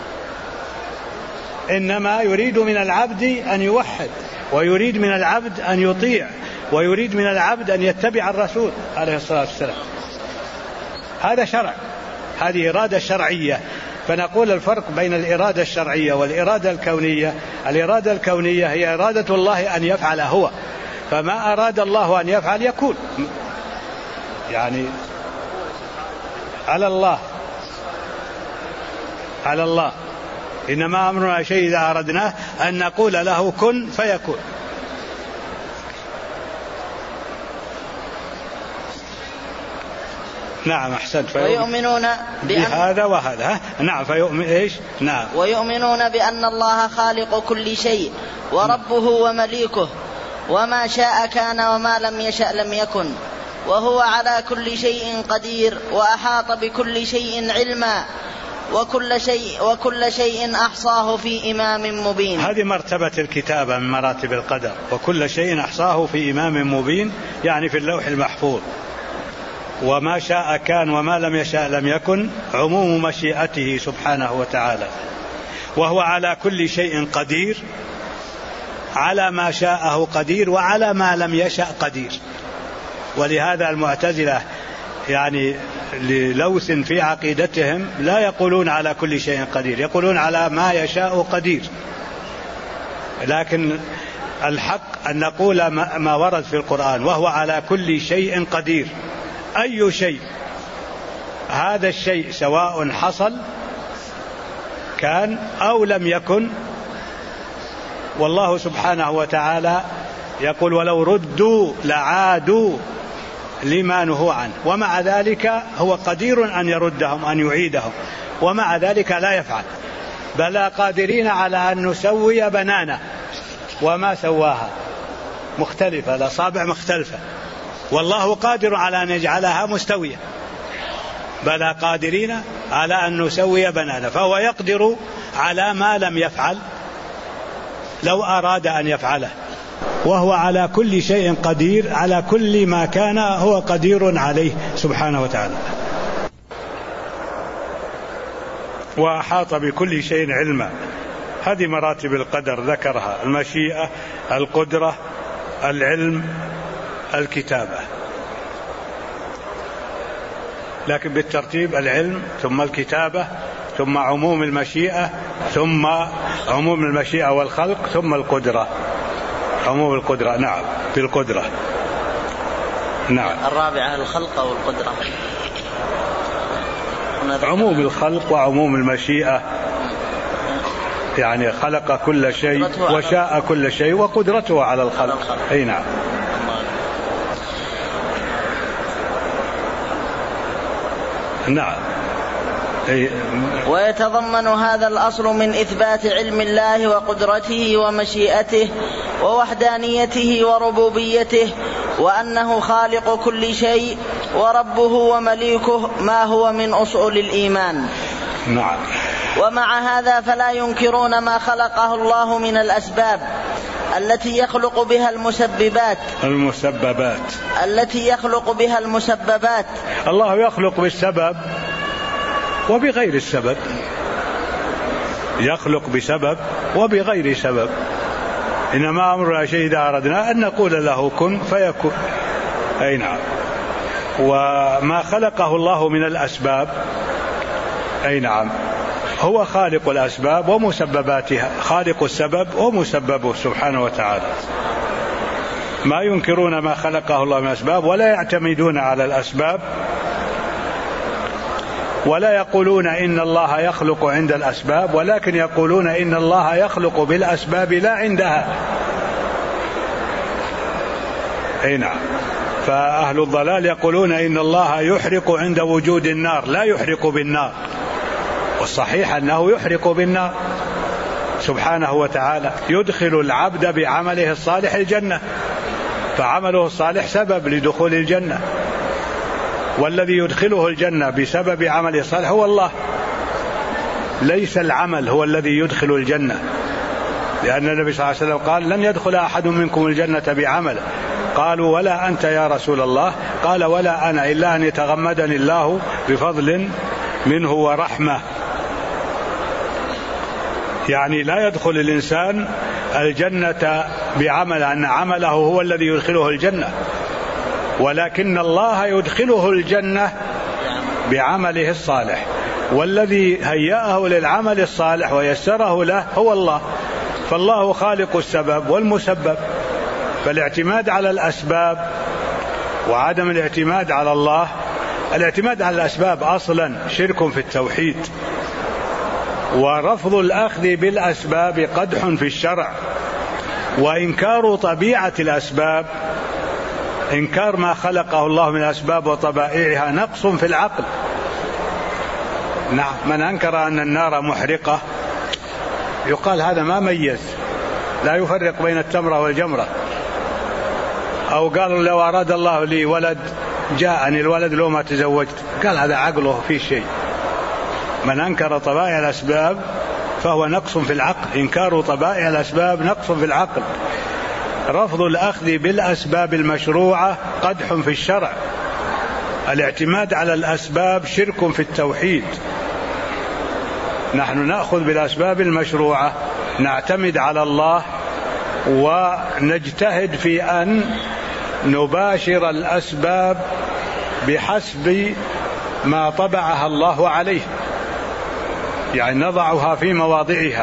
إنما يريد من العبد أن يوحد، ويريد من العبد أن يطيع، ويريد من العبد أن يتبع الرسول عليه الصلاة والسلام. هذا شرع، هذه إرادة شرعية. فنقول الفرق بين الإرادة الشرعية والإرادة الكونية. الإرادة الكونية هي إرادة الله أن يفعل هو، فما أراد الله أن يفعل يكون، يعني على الله. إنما أمرنا شيء إذا أردناه أن نقول له كن فيكون. نعم أحسنت. ويؤمنون بهذا وهذا. نعم فيؤمن إيش؟ نعم. ويؤمنون بأن الله خالق كل شيء وربه ومليكه، وما شاء كان وما لم يشأ لم يكن، وهو على كل شيء قدير، وأحاط بكل شيء علما، وكل شيء أحصاه في إمام مبين. هذه مرتبة الكتابة من مراتب القدر، وكل شيء أحصاه في إمام مبين، يعني في اللوح المحفوظ. وما شاء كان وما لم يشاء لم يكن، عموم مشيئته سبحانه وتعالى. وهو على كل شيء قدير، على ما شاءه قدير وعلى ما لم يشأ قدير. ولهذا المعتزلة يعني للوث في عقيدتهم لا يقولون على كل شيء قدير، يقولون على ما يشاء قدير. لكن الحق أن نقول ما ورد في القرآن، وهو على كل شيء قدير. أي شيء، هذا الشيء سواء حصل كان أو لم يكن. والله سبحانه وتعالى يقول ولو ردوا لعادوا لما نهوا عنه، ومع ذلك هو قدير أن يردهم أن يعيدهم، ومع ذلك لا يفعل. بل قادرين على أن نسوي بنانه وما سواها مختلفة، الأصابع مختلفة، والله قادر على أن يجعلها مستوية. بل قادرين على أن نسوي بنانه، فهو يقدر على ما لم يفعل لو أراد أن يفعله. وهو على كل شيء قدير، على كل ما كان هو قدير عليه سبحانه وتعالى. وأحاط بكل شيء علما. هذه مراتب القدر ذكرها: المشيئة، القدرة، العلم، الكتابة. لكن بالترتيب: العلم ثم الكتابة ثم عموم المشيئة ثم عموم المشيئة والخلق ثم القدرة، عموم القدرة. نعم بالقدرة. نعم. الرابعة الخلق أو القدرة. عموم الخلق وعموم المشيئة، يعني خلق كل شيء وشاء كل شيء وقدرته على الخلق. أي نعم. نعم. ويتضمن هذا الأصل من إثبات علم الله وقدرته ومشيئته ووحدانيته وربوبيته، وأنه خالق كل شيء وربه ومليكه، ما هو من أصول الإيمان. نعم. ومع هذا فلا ينكرون ما خلقه الله من الأسباب التي يخلق بها المسببات. الله يخلق بالسبب وبغير السبب، يخلق بسبب وبغير سبب. إنما أمرنا شيء إذا أردنا أن نقول له كن فيكون. أي نعم. وما خلقه الله من الأسباب، أي نعم، هو خالق الأسباب ومسبباتها، خالق السبب ومسببه سبحانه وتعالى. ما ينكرون ما خلقه الله من الأسباب، ولا يعتمدون على الأسباب، ولا يقولون إن الله يخلق عند الأسباب، ولكن يقولون إن الله يخلق بالأسباب لا عندها. أي نعم. فأهل الضلال يقولون إن الله يحرق عند وجود النار، لا يحرق بالنار، والصحيح أنه يحرق بالنار سبحانه وتعالى. يدخل العبد بعمله الصالح الجنة، فعمله الصالح سبب لدخول الجنة، والذي يدخله الجنة بسبب عمله الصالح هو الله، ليس العمل هو الذي يدخل الجنة. لأن النبي صلى الله عليه وسلم قال: لن يدخل أحد منكم الجنة بعمله. قالوا: ولا أنت يا رسول الله؟ قال: ولا أنا، إلا أن يتغمدني الله بفضل منه ورحمة. يعني لا يدخل الإنسان الجنة بعمل، أن عمله هو الذي يدخله الجنة، ولكن الله يدخله الجنة بعمله الصالح، والذي هيأه للعمل الصالح ويسره له هو الله. فالله خالق السبب والمسبب. فالاعتماد على الأسباب وعدم الاعتماد على الله، الاعتماد على الأسباب أصلا شرك في التوحيد، ورفض الأخذ بالأسباب قدح في الشرع، وإنكار طبيعة الأسباب إنكار ما خلقه الله من أسباب وطبائعها نقص في العقل. نعم، من أنكر أن النار محرقة يقال هذا ما ميز، لا يفرق بين التمرة والجمرة. أو قال لو أراد الله لي ولد جاءني الولد لو ما تزوجت، قال هذا عقله في شيء. من أنكر طبائع الأسباب فهو نقص في العقل. إنكار طبائع الأسباب نقص في العقل. رفض الأخذ بالأسباب المشروعة قدح في الشرع. الاعتماد على الأسباب شرك في التوحيد. نحن نأخذ بالأسباب المشروعة، نعتمد على الله ونجتهد في أن نباشر الأسباب بحسب ما طبعها الله عليه، يعني نضعها في مواضعها.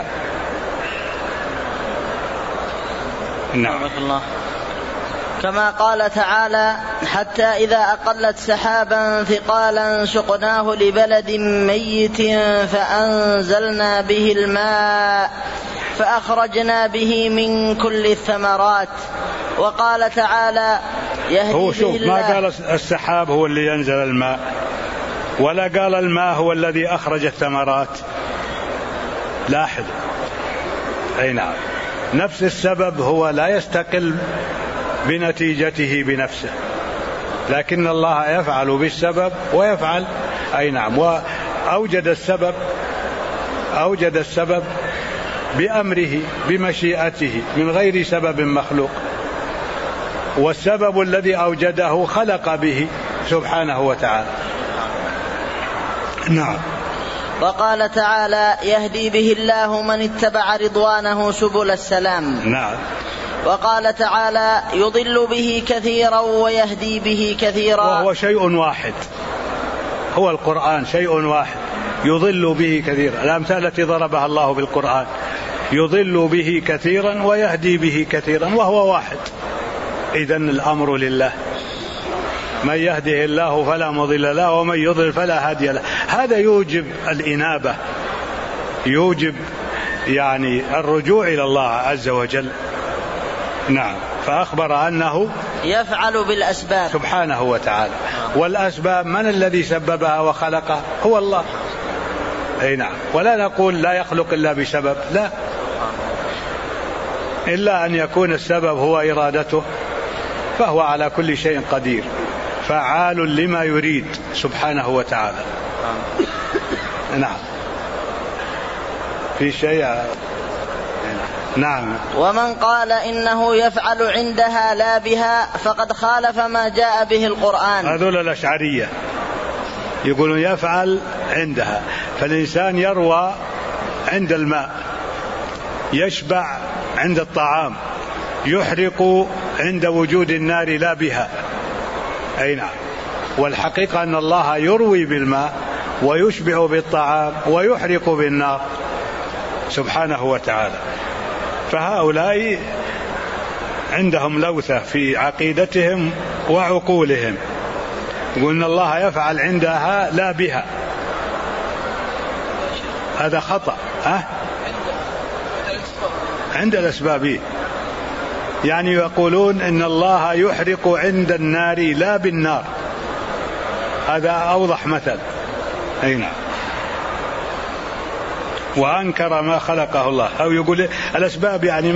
نعم. كما قال تعالى: حتى إذا أقلت سحابا ثقالا سقناه لبلد ميت فأنزلنا به الماء فأخرجنا به من كل الثمرات. وقال تعالى: هو شوف ما قال السحاب هو اللي ينزل الماء، ولا قال الماء هو الذي أخرج الثمرات. لاحظ، أي نعم، نفس السبب هو لا يستقل بنتيجته بنفسه، لكن الله يفعل بالسبب ويفعل. أي نعم، وأوجد السبب بأمره بمشيئته من غير سبب مخلوق، والسبب الذي أوجده خلق به سبحانه وتعالى. نعم. وقال تعالى: يهدي به الله من اتبع رضوانه سبل السلام. نعم. وقال تعالى: يضل به كثيرا ويهدي به كثيرا. وهو شيء واحد، هو القرآن شيء واحد يضل به كثيرا. الأمثال التي ضربها الله بالقرآن: يضل به كثيرا ويهدي به كثيرا، وهو واحد. إذن الأمر لله، من يهده الله فلا مضل له ومن يضلل فلا هادي له. هذا يوجب الإنابة، يوجب يعني الرجوع إلى الله عز وجل. نعم. فأخبر أنه يفعل بالأسباب سبحانه وتعالى، والأسباب من الذي سببها وخلقها؟ هو الله. أي نعم. ولا نقول لا يخلق إلا بسبب، لا، إلا أن يكون السبب هو إرادته، فهو على كل شيء قدير فعال لما يريد سبحانه وتعالى. نعم. في شيء. نعم. ومن قال إنه يفعل عندها لا بها فقد خالف ما جاء به القرآن. هذول الأشعرية يقولون يفعل عندها، فالإنسان يروى عند الماء، يشبع عند الطعام، يحرق عند وجود النار لا بها. أي نعم. والحقيقة أن الله يروي بالماء ويشبع بالطعام ويحرق بالنار سبحانه وتعالى. فهؤلاء عندهم لوثة في عقيدتهم وعقولهم، يقولون الله يفعل عندها لا بها، هذا خطأ. عند الأسباب، يعني يقولون إن الله يحرق عند النار لا بالنار، هذا أوضح مثل. أي نعم. وأنكر ما خلقه الله، أو يقول الأسباب يعني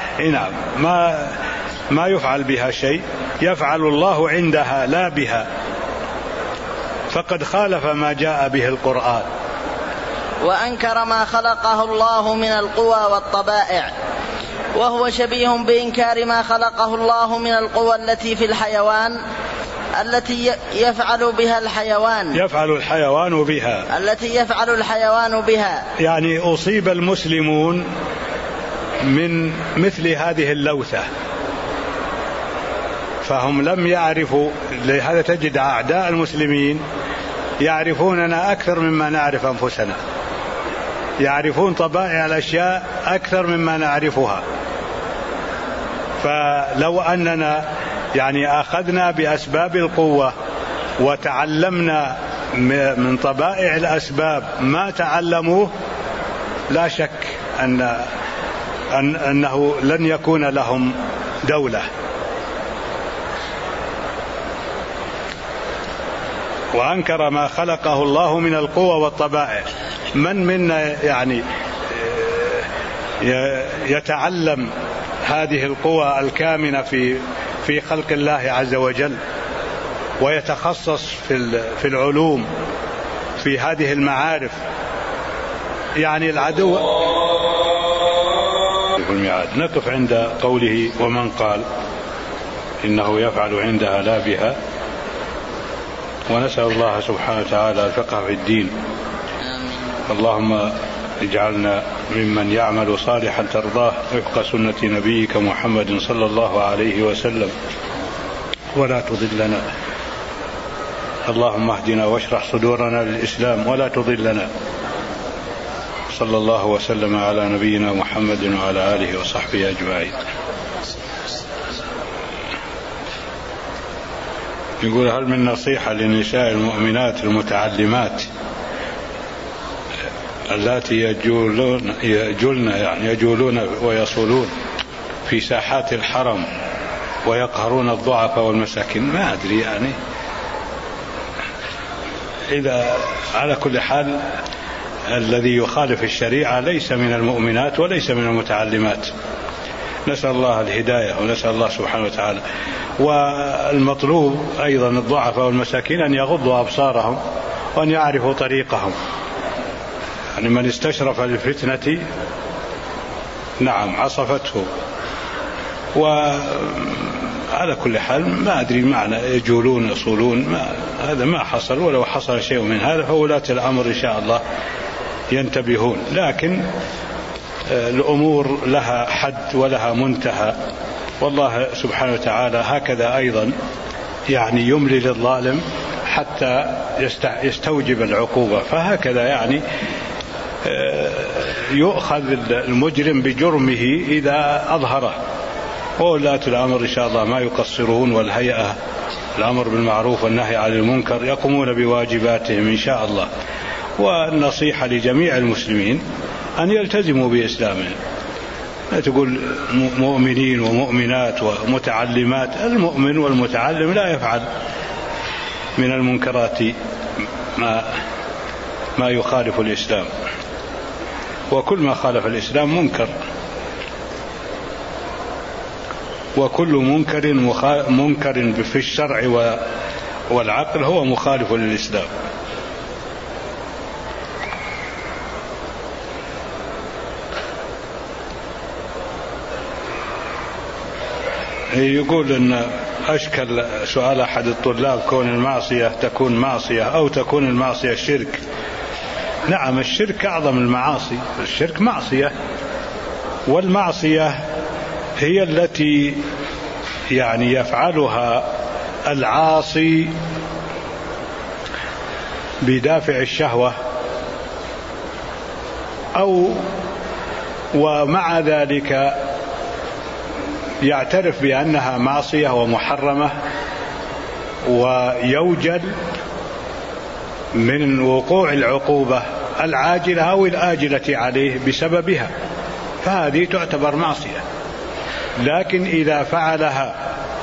ما يفعل بها شيء، يفعل الله عندها لا بها، فقد خالف ما جاء به القرآن. وأنكر ما خلقه الله من القوى والطبائع، وهو شبيه بإنكار ما خلقه الله من القوى التي في الحيوان التي يفعل بها الحيوان، يفعل الحيوان بها، التي يفعل الحيوان بها. يعني أصيب المسلمون من مثل هذه اللوثة، فهم لم يعرفوا. لهذا تجد أعداء المسلمين يعرفوننا أكثر مما نعرف أنفسنا، يعرفون طبائع الأشياء أكثر مما نعرفها. فلو أننا يعني أخذنا بأسباب القوة وتعلمنا من طبائع الأسباب ما تعلموه، لا شك أنه لن يكون لهم دولة. وأنكر ما خلقه الله من القوى والطبائع. من منا يعني يتعلم هذه القوى الكامنة في خلق الله عز وجل ويتخصص في العلوم في هذه المعارف؟ يعني العدو. نقف عند قوله ومن قال إنه يفعل عندها لا بها، ونسأل الله سبحانه وتعالى الفقه في الدين. اللهم اجعلنا ممن يعمل صالحا ترضاه وفق سنة نبيك محمد صلى الله عليه وسلم، ولا تضلنا. اللهم اهدنا واشرح صدورنا للإسلام ولا تضلنا. صلى الله وسلم على نبينا محمد وعلى آله وصحبه أجمعين. يقول: هل من نصيحة للنساء المؤمنات المتعلمات اللاتي يجولون ويصولون في ساحات الحرم ويقهرون الضعفاء والمساكين؟ ما أدري، يعني إذا على كل حال الذي يخالف الشريعة ليس من المؤمنات وليس من المتعلمات. نسأل الله الهداية ونسأل الله سبحانه وتعالى. والمطلوب أيضا الضعفاء والمساكين أن يغضوا أبصارهم وأن يعرفوا طريقهم. يعني من استشرف للفتنة نعم عصفته. وعلى كل حال ما أدري معنى يجولون يصولون، هذا ما حصل، ولو حصل شيء من هذا فولاة الأمر إن شاء الله ينتبهون. لكن الأمور لها حد ولها منتهى، والله سبحانه وتعالى هكذا أيضا يعني يملي للظالم حتى يستوجب العقوبة. فهكذا يعني يؤخذ المجرم بجرمه إذا أظهره. وولاة الأمر إن شاء الله ما يقصرون، والهيئة الأمر بالمعروف والنهي عن المنكر يقومون بواجباتهم إن شاء الله. والنصيحة لجميع المسلمين أن يلتزموا بإسلامهم. لا تقول مؤمنين ومؤمنات ومتعلمات. المؤمن والمتعلم لا يفعل من المنكرات ما يخالف الإسلام، وكل ما خالف الإسلام منكر، وكل منكر في الشرع والعقل هو مخالف للإسلام. يقول أن أشكل سؤال أحد الطلاب كون المعصية تكون معصية أو تكون المعصية شرك. نعم، الشرك أعظم المعاصي. الشرك معصية، والمعصية هي التي يعني يفعلها العاصي بدافع الشهوة، أو ومع ذلك يعترف بأنها معصية ومحرمة، ويوجل من وقوع العقوبة العاجلة أو الآجلة عليه بسببها، فهذه تعتبر معصية. لكن إذا فعلها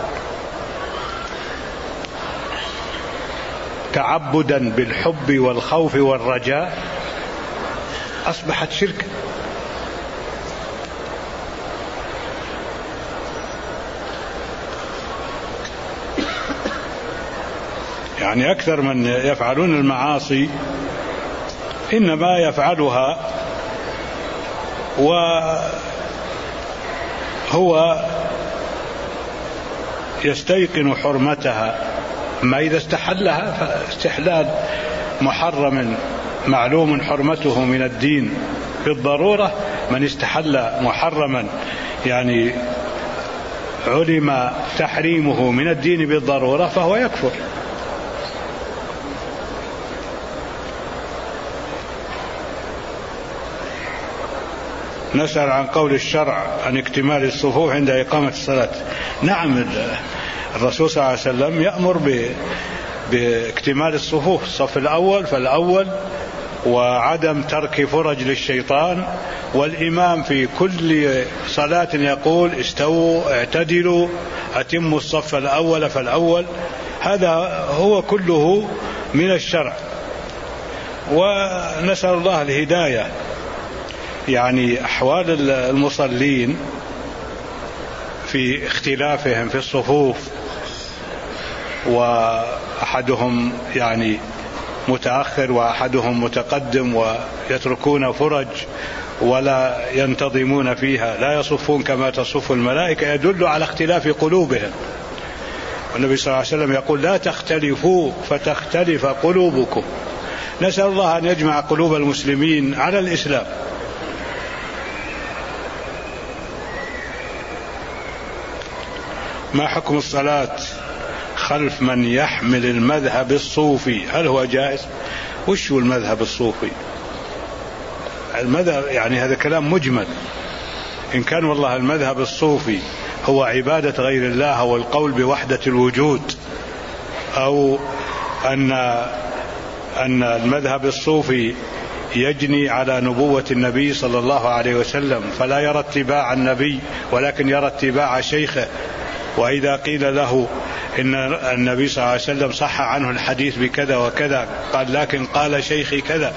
تعبدا بالحب والخوف والرجاء أصبحت شركا. يعني أكثر من يفعلون المعاصي إنما يفعلها وهو يستيقن حرمتها، ما إذا استحلها فاستحلال محرم معلوم حرمته من الدين بالضرورة. من استحل محرما يعني علم تحريمه من الدين بالضرورة فهو يكفر. نسأل عن قول الشرع عن اكتمال الصفوف عند إقامة الصلاة. نعم، الرسول صلى الله عليه وسلم يأمر باكتمال الصفوف، الصف الأول فالأول، وعدم ترك فرج للشيطان. والإمام في كل صلاة يقول استووا اعتدلوا أتموا الصف الأول فالأول. هذا هو كله من الشرع. ونسأل الله الهداية. يعني أحوال المصلين في اختلافهم في الصفوف، وأحدهم يعني متأخر وأحدهم متقدم، ويتركون فرج ولا ينتظمون فيها، لا يصفون كما تصف الملائكة، يدل على اختلاف قلوبهم. والنبي صلى الله عليه وسلم يقول: لا تختلفوا فتختلف قلوبكم. نسأل الله أن يجمع قلوب المسلمين على الإسلام. ما حكم الصلاة خلف من يحمل المذهب الصوفي؟ هل هو جائز؟ وش هو المذهب الصوفي؟ المذهب يعني هذا كلام مجمل. إن كان والله المذهب الصوفي هو عبادة غير الله والقول بوحدة الوجود، أو أن المذهب الصوفي يجني على نبوة النبي صلى الله عليه وسلم، فلا يرى اتباع النبي ولكن يرى اتباع شيخه، وإذا قيل له إن النبي صلى الله عليه وسلم صح عنه الحديث بكذا وكذا قال: لكن قال شيخي كذا،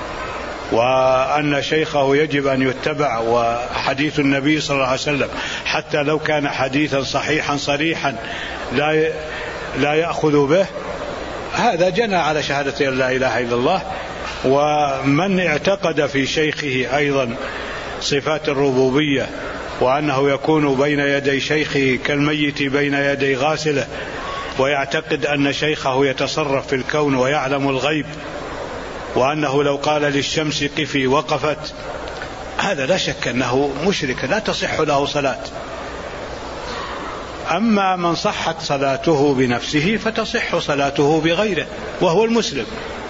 وأن شيخه يجب أن يتبع، وحديث النبي صلى الله عليه وسلم حتى لو كان حديثا صحيحا صريحا لا يأخذ به، هذا جنى على شهادة أن لا إله إلا الله. ومن اعتقد في شيخه أيضا صفات الربوبية، وأنه يكون بين يدي شيخه كالميت بين يدي غاسله، ويعتقد أن شيخه يتصرف في الكون ويعلم الغيب، وأنه لو قال للشمس قفي وقفت، هذا لا شك أنه مشرك لا تصح له صلاة. أما من صحت صلاته بنفسه فتصح صلاته بغيره وهو المسلم.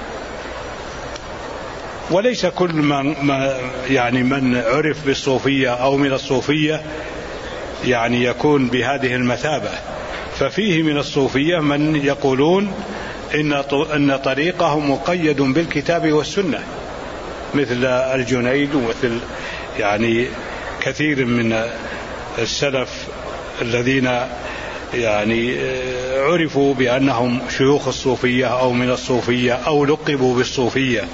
وليس كل من عرف بالصوفية أو من الصوفية يعني يكون بهذه المثابة. ففيه من الصوفية من يقولون إن طريقهم مقيد بالكتاب والسنة، مثل الجنيد ومثل يعني كثير من السلف الذين يعني عرفوا بأنهم شيوخ الصوفية أو من الصوفية أو لقبوا بالصوفية.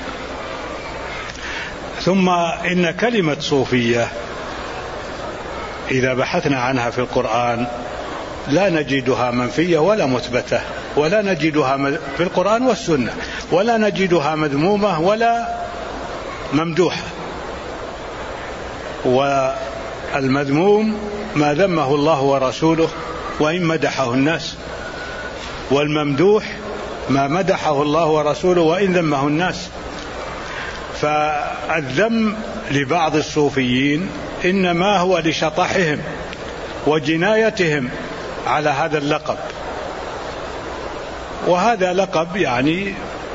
ثم إن كلمة صوفية إذا بحثنا عنها في القرآن لا نجدها منفية ولا مثبتة، ولا نجدها في القرآن والسنة، ولا نجدها مذمومة ولا ممدوحة. والمذموم ما ذمه الله ورسوله وإن مدحه الناس، والممدوح ما مدحه الله ورسوله وإن ذمه الناس. فالذم لبعض الصوفيين إنما هو لشطحهم وجنايتهم على هذا اللقب، وهذا لقب يعني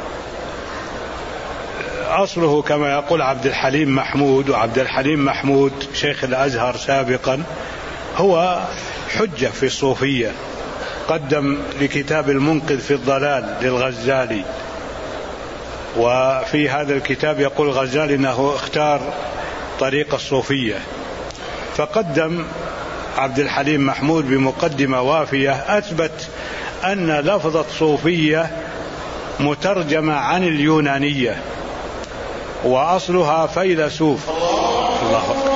أصله كما يقول عبد الحليم محمود، وعبد الحليم محمود شيخ الأزهر سابقا هو حجة في الصوفية، قدم لكتاب المنقذ في الضلال للغزالي، وفي هذا الكتاب يقول الغزالي أنه اختار طريق الصوفية، فقدم عبد الحليم محمود بمقدمة وافية أثبت أن لفظة صوفية مترجمة عن اليونانية وأصلها فيلسوف. الله أكبر.